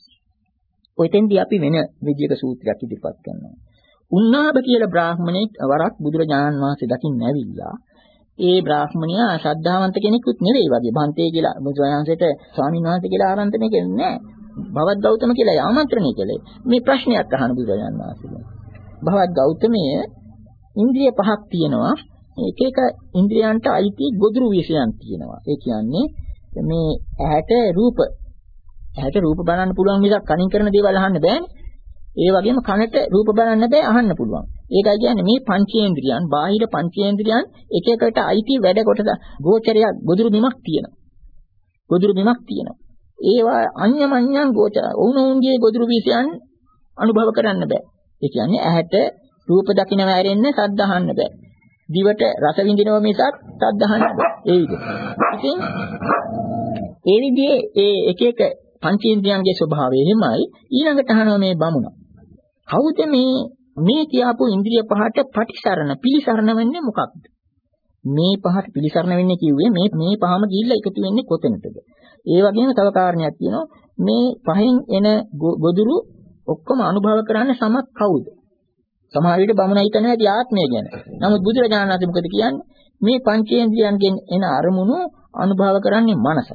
ඔයතෙන්දී අපි වෙන විදියක සූත්‍රයක් ඉදිරිපත් කරනවා. උන්නාබ කියලා බ්‍රාහ්මණෙක් වරක් බුදුරජාණන් වහන්සේ දකින්න ඇවිල්ලා ඒ බ්‍රාහ්මණයා ශ්‍රද්ධාවන්ත කෙනෙකුත් නෙවෙයි වගේ බන්තේ කියලා බුදුරජාණන්සේට ස්වාමීන් වහන්සේ කියලා ආරාධනය කෙරෙන්නේ නැහැ. භවත් ගෞතම කියලා ආමන්ත්‍රණය කළේ. මේ ප්‍රශ්නයක් අහන බුදුරජාණන් වහන්සේ. භවත් ගෞතමයේ ඉන්ද්‍රිය පහක් තියෙනවා. එක එක ඉන්ද්‍රියන්ට අයිති ගොදුරු විශයන් තියෙනවා. ඒ කියන්නේ මේ ඇහැට රූප ඇහැට රූප බලන්න පුළුවන් මිසක් කනින් කරන දේවල් අහන්න බෑනේ. ඒ වගේම කනට රූප බලන්න බෑ අහන්න පුළුවන්. ඒකයි කියන්නේ මේ පංචේන්ද්‍රියන් බාහිර පංචේන්ද්‍රියන් එක එකට අයිති වැඩ කොටස ගෝචරයක් ගොදුරු බිමක් තියෙනවා. ගොදුරු බිමක් තියෙනවා. ඒවා අඤ්ඤමඤ්ඤං ගෝචර. ඔවුනොවුන්ගේ ගොදුරු විශයන් අනුභව කරන්න බෑ. ඒ කියන්නේ ඇහැට රූප දකින්න වැරෙන්න ශබ්ද අහන්න බෑ. දිවට රස විඳිනව මිසක් ශබ්ද අහන්න බෑ. ඒ විදිහට. ඉතින් ඒ විදිහේ ඒ එක එක පංචේන්ද්‍රයන්ගේ ස්වභාවය එහෙමයි. ඊළඟට අහනවා මේ බමුණ. කවුද මේ මේ කියාපු ඉන්ද්‍රිය පහට පටිසරණ පිළිසරණ වෙන්නේ මොකක්ද? මේ පහට පිළිසරණ වෙන්නේ කිව්වේ මේ මේ පහම ගිහිල්ලා එකතු වෙන්නේ කොතැනටද? ඒ වගේම තව කාරණයක් තියෙනවා. මේ පහෙන් එන ගොදුරු ඔක්කොම අනුභව කරන්න සමත් කවුද? සමහර විට බමුණ හිතනවා ඇති ආත්මය ගැන. නමුත් බුදුරජාණන් වහන්සේ මොකද කියන්නේ? මේ පංචේන්ද්‍රයන්ගෙන් එන අරමුණු අනුභව කරන්නේ මනසයි.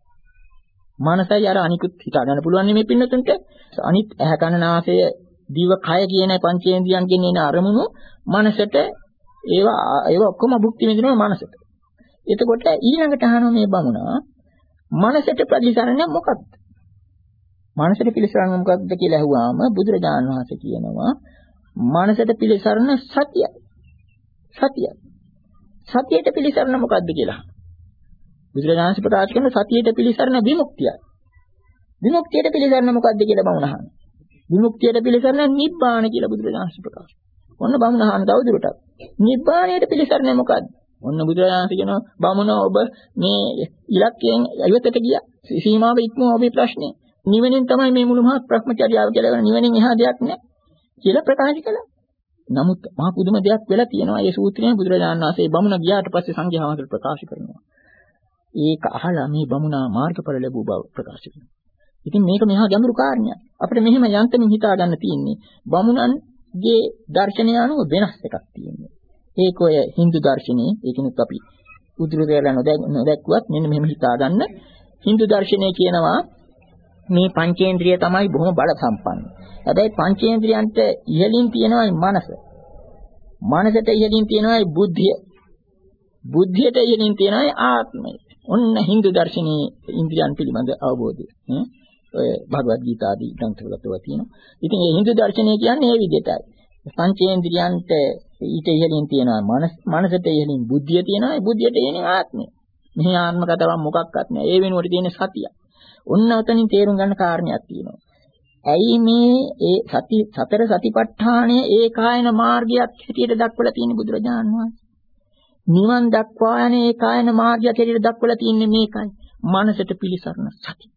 මනසයි අර අනිකුත් හිතා ගන්න පුළුවන් මේ පින්නතුන්ට. අනිත් ඇහැ කන නාසය දිව කය කියන පංචේන්ද්‍රයන්ගෙන් එන අරමුණු මනසට ඒවා ඒවා ඔක්කොම භුක්ති විඳිනවා මනසට. එතකොට ඊළඟට අහනවා මේ බමුණා මනසට ප්‍රතිසරණ මොකක්ද? මනසට පිළිසරණ මොකක්ද කියලා අහුවාම බුදුරජාණන් වහන්සේ කියනවා මනසට පිළිසරණ සතියයි. සතියයි. සතියට පිළිසරණ මොකක්ද කියලා. බුදුරජාණන් වහන්සේ ප්‍රකාශ කරන සතියට පිළිසරණ විමුක්තියයි. විමුක්තියට පිළිසරණ මොකක්ද කියලා බමුණ අහනවා. විමුක්තියට පිළිසරණ නිබ්බාන කියලා බුදුරජාණන් වහන්සේ ප්‍රකාශ කරනවා. ඔන්න බමුණ අහන තවදුරටත් නිබ්බාණයට පිළිසරණ මොකක්ද? ඔන්න බුදුරජාණන් වහන්සේ කියනවා බමුණ ඔබ මේ ඉලක්කයෙන් ඉවතට ගියා. සීමාව ඉක්මව ඔබේ ප්‍රශ්නේ. නිවෙනින් තමයි මේ මුළු මහත් ප්‍රඥාචර්යාව කියලා කරන නිවෙනින් එහා දෙයක් නැහැ කියලා ප්‍රකාශ කළා. නමුත් මහා පුදුම දෙයක් වෙලා තියෙනවා. මේ සූත්‍රයෙන් බුදුරජාණන් වහන්සේ බමුණ ගියාට පස්සේ සංඝයා වහන්සේ ප්‍රකාශ කරනවා. ඒක අහලා මේ බමුණා මාර්ගඵල ලැබුව බව ප්‍රකාශ කරනවා. ඉතින් මේක මෙහා ගැඹුරු කාරණයක්. අපිට මෙහෙම යන්තමින් හිතා ගන්න තියෙන්නේ බමුණන්ගේ දර්ශනය අනුව වෙනස් එකක් තියෙනවා. ඒක ඔය Hindu දර්ශනයේ ඒකිනුත් අපි උදුරු දෙයලා නොදැක්කුවත් මෙන්න මෙහෙම හිතා ගන්න. Hindu දර්ශනය කියනවා මේ පංචේන්ද්‍රිය තමයි බොහොම බල සම්පන්න. හැබැයි පංචේන්ද්‍රියන්ට ඉහළින් තියෙනවායි මනස. මනසට ඉහළින් තියෙනවායි බුද්ධිය. බුද්ධියට ඉහළින් තියෙනවායි ආත්මය. ඔන්න Hindu දර්ශනයේ ඉන්ද්‍රියන් පිළිබඳ අවබෝධය. ඔය භගවද් ගීතා ආදී ග්‍රන්ථවල තියෙනවා. ඉතින් මේ Hindu දර්ශනය කියන්නේ මේ විදිහටයි. පංචේන්ද්‍රියන්ට ඊට ඉහළින් තියෙනවා මනස, මනසට ඉහළින් බුද්ධිය තියෙනවා, බුද්ධියට ඉහළින් ආත්මය. මෙහි ආත්ම කතාවක් මොකක්වත් නැහැ. ඒ වෙනුවට තියෙන සතිය. ඔන්න උතනින් තේරුම් ගන්න කාරණයක් තියෙනවා. ඇයි මේ ඒ සති සතර සතිපට්ඨානය ඒකායන මාර්ගයක් හැටියට දක්වලා තියෙන්නේ බුදුරජාණන් වහන්සේ? නිවන් දක්වා යන ඒකායන මාර්ගයක් හැටියට දක්වලා තියෙන්නේ මේකයි. මනසට පිළිසරණ සතිය.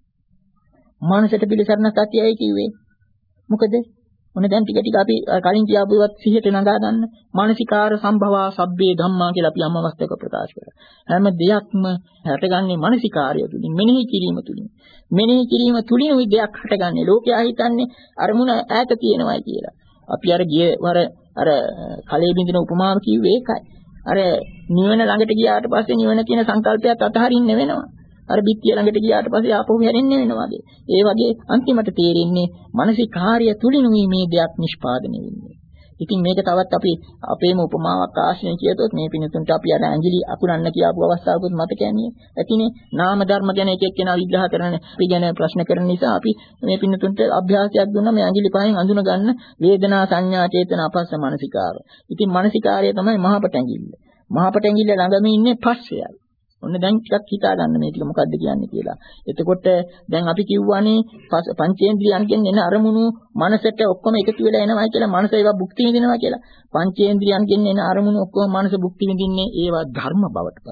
මනසට පිළිසරණ සතියයි කිව්වේ. මොකද? මොන දැන් ටික ටික අපි කලින් කියාපුවත් සිහියට නගා ගන්න. මානසිකාර සම්භවා සබ්බේ ධම්මා කියලා අපි අම අවස්ථාවක ප්‍රකාශ කරා. හැම දෙයක්ම හටගන්නේ මානසිකාරය තුලින්, මෙනෙහි කිරීම තුලින්. මෙනෙහි කිරීම තුලින් ওই දෙයක් හටගන්නේ. ලෝකයා හිතන්නේ අරමුණ ඈත තියෙනවායි කියලා. අපි අර ගිය වර අර කලේ බින්දින උපමාව කිව්වේ ඒකයි. අර නිවන ළඟට ගියාට පස්සේ නිවන කියන සංකල්පයත් අතහරින්න වෙනවා. අර බිත්තිය ළඟට ගියාට පස්සේ ආපහු හැරෙන්න වෙනවා වගේ. ඒ වගේ අන්තිමට තේරෙන්නේ මානසික කාර්ය තුලිනුයි මේ දෙයක් නිෂ්පාදනය වෙන්නේ. ඉතින් මේක තවත් අපි අපේම උපමාවක් ආශ්‍රයෙන් කියතොත් මේ පිනතුන්ට අපි අර ඇඟිලි අකුරන්න කියාපු අවස්ථාවකුත් මතකන්නේ. ඇතිනේ නාම ධර්ම ගැන එක එක්කෙනා විග්‍රහ කරන අපි ගැන ප්‍රශ්න කරන නිසා අපි මේ පිනතුන්ට අභ්‍යාසයක් දුන්නා මේ ඇඟිලි පහෙන් අඳුන ගන්න වේදනා සංඥා චේතන අපස්ස මානසිකාර. ඉතින් මානසිකාරය තමයි මහපට ඇඟිල්ල. මහපට ඇඟිල්ල ළඟම ඉන්නේ පස්සයයි. ඔන්න දැන් ටිකක් හිතා ගන්න මේ ටික මොකද්ද කියන්නේ කියලා. එතකොට දැන් අපි කිව්වනේ පංචේන්ද්‍රියන්ගෙන් එන අරමුණු මනසට ඔක්කොම එකතු වෙලා එනවායි කියලා. මනස ඒවා භුක්ති විඳිනවා කියලා. පංචේන්ද්‍රියන්ගෙන් එන අරමුණු ඔක්කොම මනස භුක්ති විඳින්නේ ඒවා ධර්ම බවටපත්.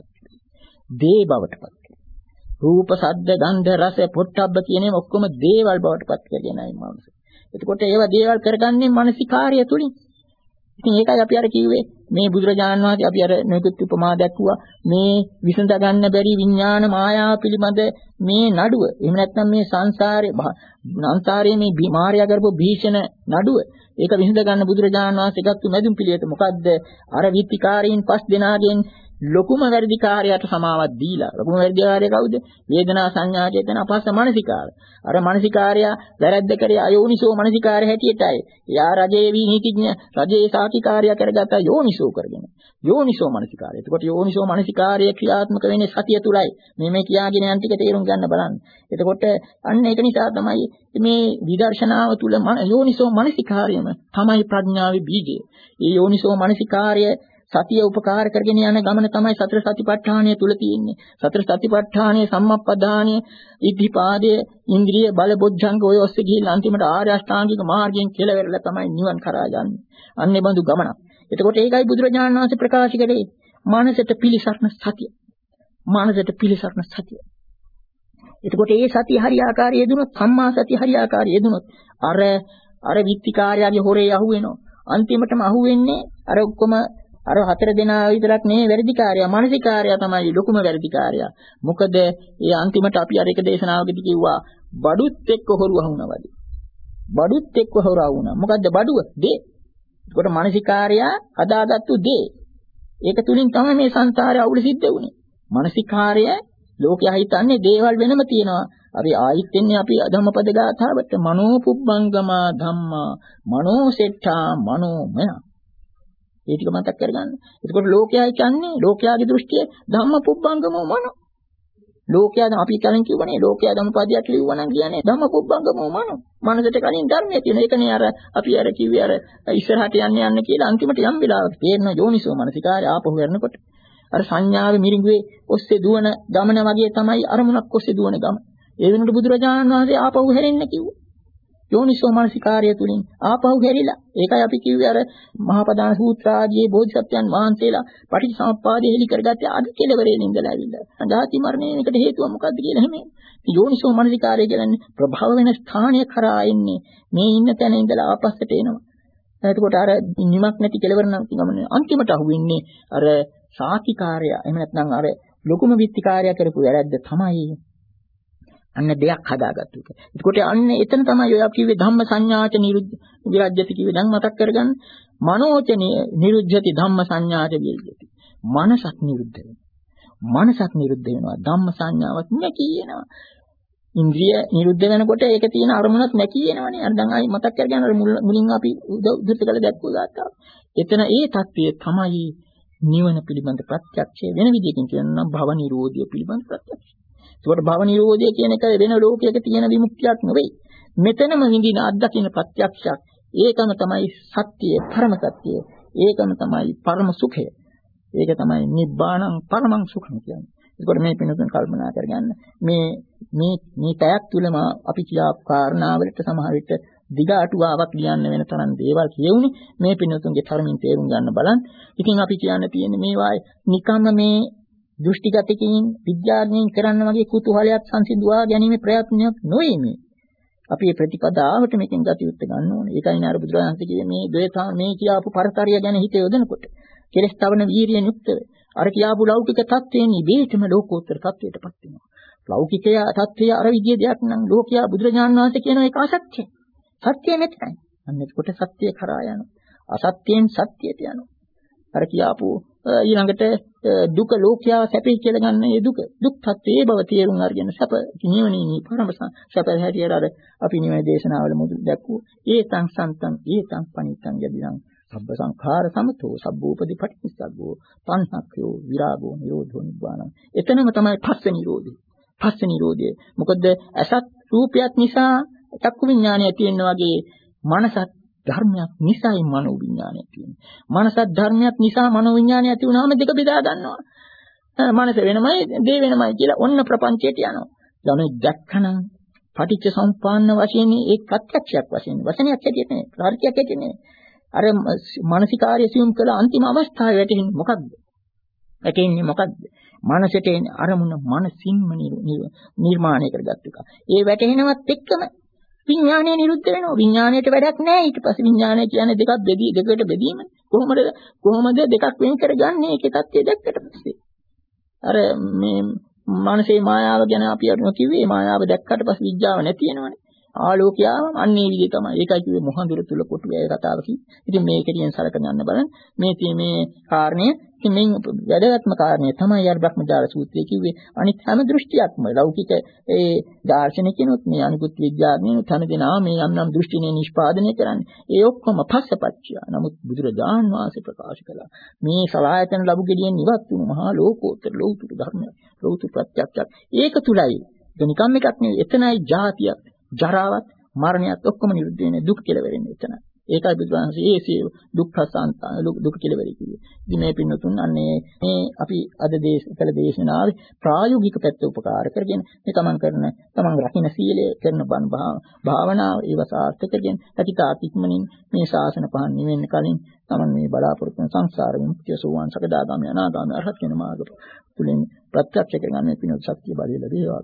දේ බවටපත්. රූප, ශබ්ද, ගන්ධ, රස, පොට්ටබ්බ කියන ඒවා ඔක්කොම දේවල් බවටපත් කරගෙනයි මනස. එතකොට ඒවා දේවල් කරගන්නේ මානසිකාර්ය තුලින්. ඉතින් ඒකයි අපි අර කිව්වේ මේ බුදුරජාණන් වහන්සේ අපි අර නොයෙකුත් උපමා දැක්වුවා මේ විසඳ ගන්න බැරි විඥාන මායාව පිළිබඳ මේ නඩුව. එහෙම නැත්නම් මේ සංසාරේ සංසාරයේ මේ මායාව කරපු භීෂණ නඩුව. ඒක විසඳ ගන්න බුදුරජාණන් වහන්සේ ගත්තු මැදුම් පිළිවෙත මොකද්ද? අර විත්තිකාරීන් පස් දෙනාගෙන් ලොකුම වැඩිකාරයට සමාවක් දීලා. ලොකුම වැඩිකාරය කවුද? වේදනා සංඥා චේතන අපස්ස මානසිකාර. අර මානසිකාරය වැරද්ද කරේ අයෝනිසෝ මානසිකාරය හැටියටයි. යා රජේ වී නීතිඥ රජේ සාකිකාරය කරගත්ත යෝනිසෝ කරගෙන. යෝනිසෝ මානසිකාරය. එතකොට යෝනිසෝ මානසිකාරය ක්‍රියාත්මක වෙන්නේ සතිය තුලයි. මේ මේ කියාගෙන යන ටික තේරුම් ගන්න බලන්න. එතකොට අන්න ඒක නිසා තමයි මේ විදර්ශනාව තුල යෝනිසෝ මානසිකාරයම තමයි ප්‍රඥාවේ බීජය. මේ යෝනිසෝ මානසිකාරය සතිය උපකාර කරගෙන යන ගමන තමයි සතර සතිපට්ඨානය තුල තියෙන්නේ. සතර සතිපට්ඨානය සම්මප්පදානය, ඉද්ධිපාදය, ඉන්ද්‍රිය බල බොද්ධංග ඔය ඔස්සේ ගිහිල්ලා අන්තිමට ආර්ය අෂ්ටාංගික මාර්ගයෙන් කෙලවෙරලා තමයි නිවන් කරා යන්නේ. අන්නේ බඳු ගමනක්. එතකොට ඒකයි බුදුරජාණන් වහන්සේ ප්‍රකාශ කළේ මානසයට පිළිසරණ සතිය. මානසයට පිළිසරණ සතිය. එතකොට මේ සතිය හරියාකාරී යෙදුනොත් සම්මා සතිය හරියාකාරී යෙදුනොත් අර අර විත්තිකාරයාගේ හොරේ අහුවෙනවා. අන්තිමටම අහුවෙන්නේ අර ඔක්කොම අර හතර දෙනා විතරක් නෙවෙයි වැඩිකාරයා මානසිකාරයා තමයි ලොකුම වැඩිකාරයා. මොකද ඒ අන්තිමට අපි අර එක දේශනාවකදී කිව්වා බඩුත් එක්ක හොරුව වුණා වගේ. බඩුත් එක්ක හොරුව වුණා. මොකද්ද බඩුව? දේ. ඒකට මානසිකාරයා හදාගත්තු දේ. ඒක තුලින් තමයි මේ සංසාරය අවුල සිද්ධ වුනේ. මානසිකාර්ය ලෝකයා හිතන්නේ දේවල් වෙනම තියෙනවා. අපි ආයිත් එන්නේ අපි ධම්මපද ගාථාවට මනෝ පුබ්බංගමා ධම්මා මනෝ සෙට්ඨා මනෝමය. ඒ ටික මතක් කරගන්න. එතකොට ලෝකයා කියන්නේ ලෝකයාගේ දෘෂ්ටිය ධම්ම පුබ්බංගමෝ මනෝ. ලෝකයා අපි කලින් කිව්වනේ ලෝකයා ධම්මපදයක් ලියුවා නම් කියන්නේ ධම්ම පුබ්බංගමෝ මනෝ. මනසට කලින් ධර්මයේ තියෙන එකනේ අර අපි අර කිව්වේ අර ඉස්සරහට යන්න යන්න කියලා අන්තිමට යම් වෙලාවක තේරෙන යෝනිසෝ මනසිකාරය ආපහු වෙනකොට අර සංඥාවේ මිරිඟුවේ ඔස්සේ දුවන ගමන වගේ තමයි අරමුණක් ඔස්සේ දුවන ගමන. ඒ වෙනකොට බුදුරජාණන් වහන්සේ ආපහු හැරෙන්න කිව්වා. යෝනිසෝ මනසිකාර්යය තුලින් ආපහු හැරිලා. ඒකයි අපි කිව්වේ අර මහා ප්‍රධාන සූත්‍ර ආදී බෝධිසත්වයන් වහන්සේලා පටිච්චසමුප්පාදය හෙලි කරගත්තේ අද කෙලවරේ ඉඳලා ඇවිල්ලා. ජාති මරණයකට හේතුව මොකද්ද කියලා එහෙම. යෝනිසෝ මනසිකාර්යය කියන්නේ ප්‍රභව වෙන ස්ථානය කරා එන්නේ. මේ ඉන්න තැන ඉඳලා ආපස්සට එනවා. එතකොට අර නිමක් නැති කෙලවර නම් ගමන අන්තිමට අහුවෙන්නේ අර සාතිකාර්යය. එහෙම නැත්නම් අර ලොකුම විත්තිකාර්යය කරපු වැරද්ද තමයි අන්න දෙයක් හදාගත්තු එක. ඒකට අන්න එතන තමයි ඔය කිව්වේ ධම්ම සංඥාච නිරුද්ධ විරජ්‍යති කිව්වේ. දැන් මතක් කරගන්න. මනෝච නිරුද්ධති ධම්ම සංඥාච විරජ්‍යති. මනසක් නිරුද්ධ වෙනවා. මනසක් නිරුද්ධ වෙනවා. ධම්ම සංඥාවක් නැකී වෙනවා. ඉන්ද්‍රිය නිරුද්ධ වෙනකොට ඒක තියෙන අරමුණක් නැකී වෙනවනේ. අර දැන් ආයි මතක් කරගන්න අර මුලින් අපි උද්දෘත කළ දැක්වුව ගාතාව. එතන ඒ தත්ත්වය තමයි නිවන පිළිබඳ ප්‍රත්‍යක්ෂය. වෙන විදිහකින් කියනවා භව නිරෝධය පිළිබඳ ප්‍රත්‍යක්ෂය. ඒකට භව නිරෝධය කියන එක වෙන ලෝකයක තියෙන විමුක්තියක් නෙවෙයි. මෙතනම විඳින අත්දකින්න ප්‍රත්‍යක්ෂයක්. ඒකම තමයි සත්‍යය, පරම සත්‍යය. ඒකම තමයි පරම සුඛය. ඒක තමයි නිබ්බාණං පරමං සුඛං කියන්නේ. ඒකට මේ පිනතුන් කල්පනා කරගන්න. මේ මේ මේ පැයක් තුලම අපි කියා කාරණාවලට සමහර විට දිග අටුවාවක් ලියන්න වෙන තරම් දේවල් කියවුනේ. මේ පිනතුන්ගේ ධර්මයෙන් තේරුම් ගන්න බලන්න. ඉතින් අපි කියන්න තියෙන්නේ මේවා නිකම්ම මේ දෘෂ්ටිගතකින් විද්‍යාඥයින් කරන්න වගේ කුතුහලයක් සංසිඳුවා ගැනීමේ ප්‍රයත්නයක් නොවේ මේ. අපි මේ ප්‍රතිපදාවට මේකෙන් ගත යුත්තේ ගන්න ඕනේ. ඒකයි නාර බුදුරජාණන් කියේ මේ ද්වේතා මේ කියාපු පරතරය ගැන හිත යොදනකොට කෙලස් තවන වීරියෙන් යුක්තව අර කියාපු ලෞකික தත්වයෙන් ඉබේටම ලෝකෝත්තර தත්වයටපත් වෙනවා. ලෞකිකය தත්වය අර විදිය දෙයක් නම් ලෝකයා බුදුරජාණන් වහන්සේ කියන එක අසත්‍යයි. සත්‍ය නැත්නම් අන්න එතකොට සත්‍ය කරා යනවා. අසත්‍යයෙන් සත්‍යයට යනවා. අර කියාපු ඊළඟට දුක ලෝකයා සැපයි කියලා ගන්න ඒ දුක දුක් තත්ත්වයේ බව තේරුම් අරගෙන සැප නිවනේ පරම සැප හැටියට අර අපි නිවන දේශනාවල මුදුන් දැක්වුවා. ඒතං සන්තං ඒතං පනිතං යදිදං සබ්බ සංඛාර සමතෝ සබ්බෝපදි පටිච්චසමුප්පාදෝ තණ්හක්ඛයෝ විරාගෝ නිරෝධෝ නිබ්බානං. එතනම තමයි පස්ස නිරෝධය. පස්ස නිරෝධය. මොකද අසත් රූපයක් නිසා චක්කු විඥානය තියෙන වගේ මනසත් ධර්මයක් නිසායි මනෝ විඥානය තියෙන්නේ. මනසත් ධර්මයක් නිසා මනෝ විඥානය ඇති වුණාම දෙක බෙදා ගන්නවා. මනස වෙනමයි, දේ වෙනමයි කියලා ඔන්න ප්‍රපංචයට යනවා. ළමයි දැක්කනම් පටිච්ච සමුප්පාන්න වශයෙන් ඒ ප්‍රත්‍යක්ෂයක් වශයෙන් වචනයක් හැටියට නෙවෙයි, ප්‍රාර්ථයක් හැටියට නෙවෙයි. අර මානසිකාර්ය සියුම් කළ අන්තිම අවස්ථාවේ වැටෙන්නේ මොකක්ද? වැටෙන්නේ මොකක්ද? මනසට එන අරමුණ මනසින්ම නිර්මාණය කරගත් එක. ඒ වැටෙනවත් එක්කම විඥානය නිරුද්ධ වෙනවා. විඥාණයට වැඩක් නැහැ. ඊට පස්සේ විඥානය කියන්නේ දෙකක් බෙදී දෙකට බෙදීම. කොහොමද කොහොමද දෙකක් වෙන් කරගන්නේ? ඒකේ தත්ත්වය දැක්කට පස්සේ. අර මේ මානසික මායාව ගැන අපි අරගෙන කිව්වේ මායාව දැක්කට පස්සේ විඥාව නැති වෙනවනේ. ආලෝකයාව අන්නේ විදිහ තමයි. ඒකයි කිව්වේ මොහඳුර තුල කොටු වැය කතාව කිව්වේ. ඉතින් මේකෙන් සලක ගන්න බලන්න. මේ මේ කාරණය ඉතින් මේ වැදගත්ම කාරණය තමයි අර බ්‍රහ්මජාල සූත්‍රයේ කිව්වේ. අනිත් හැම දෘෂ්ටියක්ම ලෞකික ඒ දාර්ශනිකිනුත් මේ අනිකුත් විද්‍යාඥයන්ුත් හැම දෙනා මේ යම් යම් දෘෂ්ටිනේ නිෂ්පාදනය කරන්නේ. ඒ ඔක්කොම පස්සපච්චය. නමුත් බුදුරජාන් වහන්සේ ප්‍රකාශ කළා මේ සලායතන ලැබු ගෙඩියෙන් ඉවත් වුණු මහා ලෝකෝත්තර ලෞතුරු ධර්මයක්. ලෞතුරු ප්‍රත්‍යක්ෂයක්. ඒක තුලයි. ඒක නිකම් එකක් නෙවෙයි. එතනයි ජාතියක්. ජරාවත් මරණයත් ඔක්කොම නිරුද්ධ වෙන්නේ දුක් කියලා වෙන්නේ එතන. ඒකයි බුදුන්සේ ඒ සිය දුක්ඛ සංතාන දුක කියලා වෙරි කිව්වේ. ඉතින් මේ පින්නතුන් අන්නේ මේ අපි අද දේශ කළ දේශනාවේ ප්‍රායෝගික පැත්ත උපකාර කරගෙන මේ තමන් කරන තමන් රකින්න සීලය කරන බණ භාවනාව ඒව සාර්ථක කරගෙන අතිතාත් ඉක්මනින් මේ ශාසන පහන් නිවෙන්න කලින් තමන් මේ බලාපොරොත්තු වන සංසාර විමුක්තිය සෝවාන් සකදාගාමී අනාගාමී අරහත් වෙන මාර්ග තුලින් ප්‍රත්‍යක්ෂ කරගන්න මේ පින්නොත් ශක්තිය බලය ලැබේවා.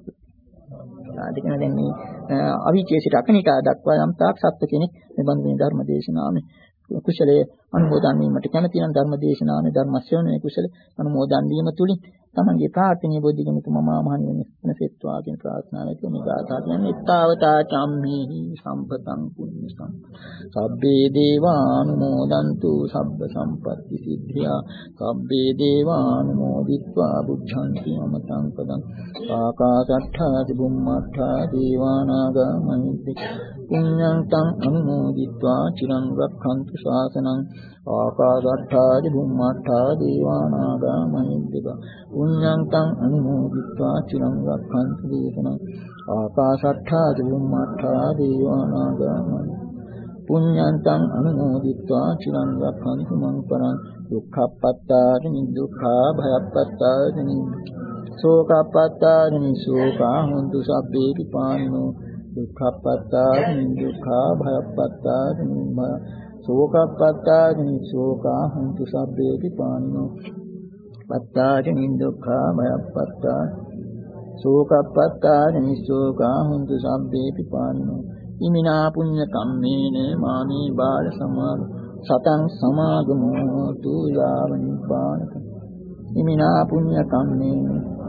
ආදිකන දැන් මේ අවිචේ සිට අකනිකා දක්වා යම් තාක් සත්ව කෙනෙක් මේ බඳු මේ ධර්ම දේශනාවේ කුසලයේ අනුමෝදන් වීමට කැමති නම් ධර්ම දේශනාවේ ධර්ම ශ්‍රවණයේ කුසල අනුමෝදන් වීම තුලින් තමන්ගේ ප්‍රාර්ථනීය බෝධිගමිතුම මා මහණෙනි සෙත්වා කියන ප්‍රාර්ථනාවයි මේ ගාථා කියන්නේ ඊතාවතා චම්මේහි සම්පතං පුඤ්ඤ සම් සබ්බේ දේවානුමෝදන්තු සබ්බ සම්පatti සිද්ධියා සබ්බේ දේවානුමෝදිत्वा බුද්ධන්ති අමතං පදං ආකාශට්ඨා චුම්මට්ඨා දේවානාගා මහිද්దిక පුඤ්ඤං තං අනුමෝදිत्वा චිරං රක්ඛන්තු ශාසනං ආකාශට්ඨා චුම්මට්ඨා දේවානාගා මහිද්దిక පුඤ්ඤං තං අනුමෝදිत्वा චිරං රක්ඛන්තු දේශනං ආකාශට්ඨා චුම්මට්ඨා දේවානාගා මහිද්దిක පුඤ්ඤන්තං අනුමෝදිत्वा චිරං රක්ඛන්තු මං පරං දුක්ඛප්පත්තානි දුක්ඛා භයප්පත්තානි සෝකප්පත්තානි සෝකා හොන්තු සබ්බේ පිපානිනෝ දුක්ඛප්පත්තානි දුක්ඛා භයප්පත්තානි භය සෝකප්පත්තානි සෝකා හොන්තු සබ්බේ පිපානිනෝ පත්තානි දුක්ඛා භයප්පත්තානි සෝකප්පත්තානි සෝකා හොන්තු සබ්බේ පිපානිනෝ ඉමිනා පුඤ්ඤ කම්මේන මාමේ බාල සමාග සතං සමාගමෝ තු යාව නිපානක ඉමිනා පුඤ්ඤ කම්මේන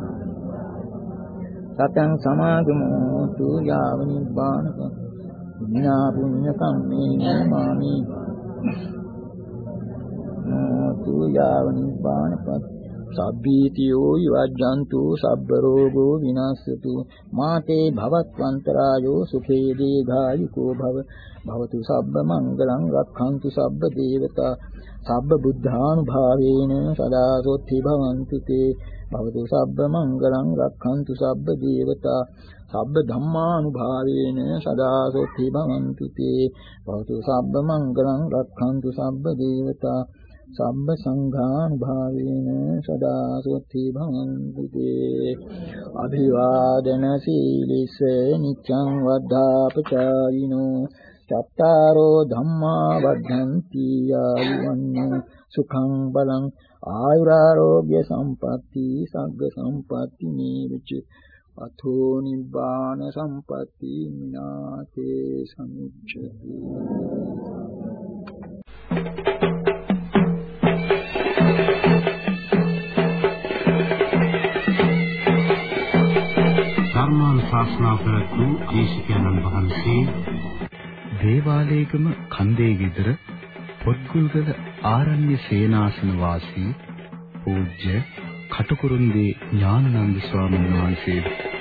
සතං සමාගමෝ තු යාව නිපානක ඉමිනා පුඤ්ඤ කම්මේන මාමේ තු යාව නිපානක සබ්බීතියෝ යවජ්ජන්තු සබ්බ රෝගෝ විනාශයතු මාතේ භවත්වන්තරායෝ සුඛේ දීඝායුකෝ භව භවතු සබ්බ මංගලං රක්ඛන්තු සබ්බ දේවතා සබ්බ බුද්ධානුභාවේන සදා සොත්ති භවන්තු තේ භවතු සබ්බ මංගලං රක්ඛන්තු සබ්බ දේවතා සබ්බ ධම්මානුභාවේන සදා සොත්ති භවන්තු තේ භවතු සබ්බ මංගලං රක්ඛන්තු සබ්බ දේවතා සබ්බ සංඝානුභාවේන සදා සොත්ති භවන්තු තේ අභිවාදන සීලිස නිච්ඡං වද්ධාපචායිනෝ චත්තාරෝ ධම්මා වද්ධන්ති ආයුවන්නෝ සුඛං බලං ආයුරාෝග්‍ය සම්පatti සග්ග සම්පatti නීවච අතෝ නිබ්බාන සම්පatti මිනාතේ සමුච්චති ධර්මාන ශාස්ත්‍රා ප්‍රතු දේශකයන්න් වහන්සේ දේවාලේගම කන්දේ ගෙදර පොත්ගුල්ගල ආරණ්‍ය සේනාසන වාසී පූජ්‍ය කටුකුරුන්දී ඥානানন্দ ස්වාමීන් වහන්සේ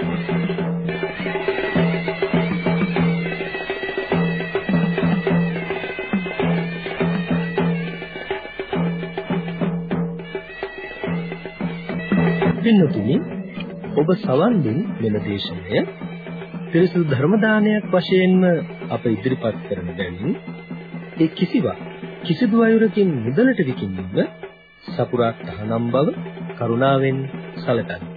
පින්නතුනි ඔබ සවන් දුන් මෙම දේශනය පිරිසුදු ධර්ම දානයක් වශයෙන්ම අප ඉදිරිපත් කරන බැවින් ඒ කිසිවක් කිසිදු අයුරකින් මුදලට විකිණීම සපුරා තහනම් බව කරුණාවෙන් සැලකන්න.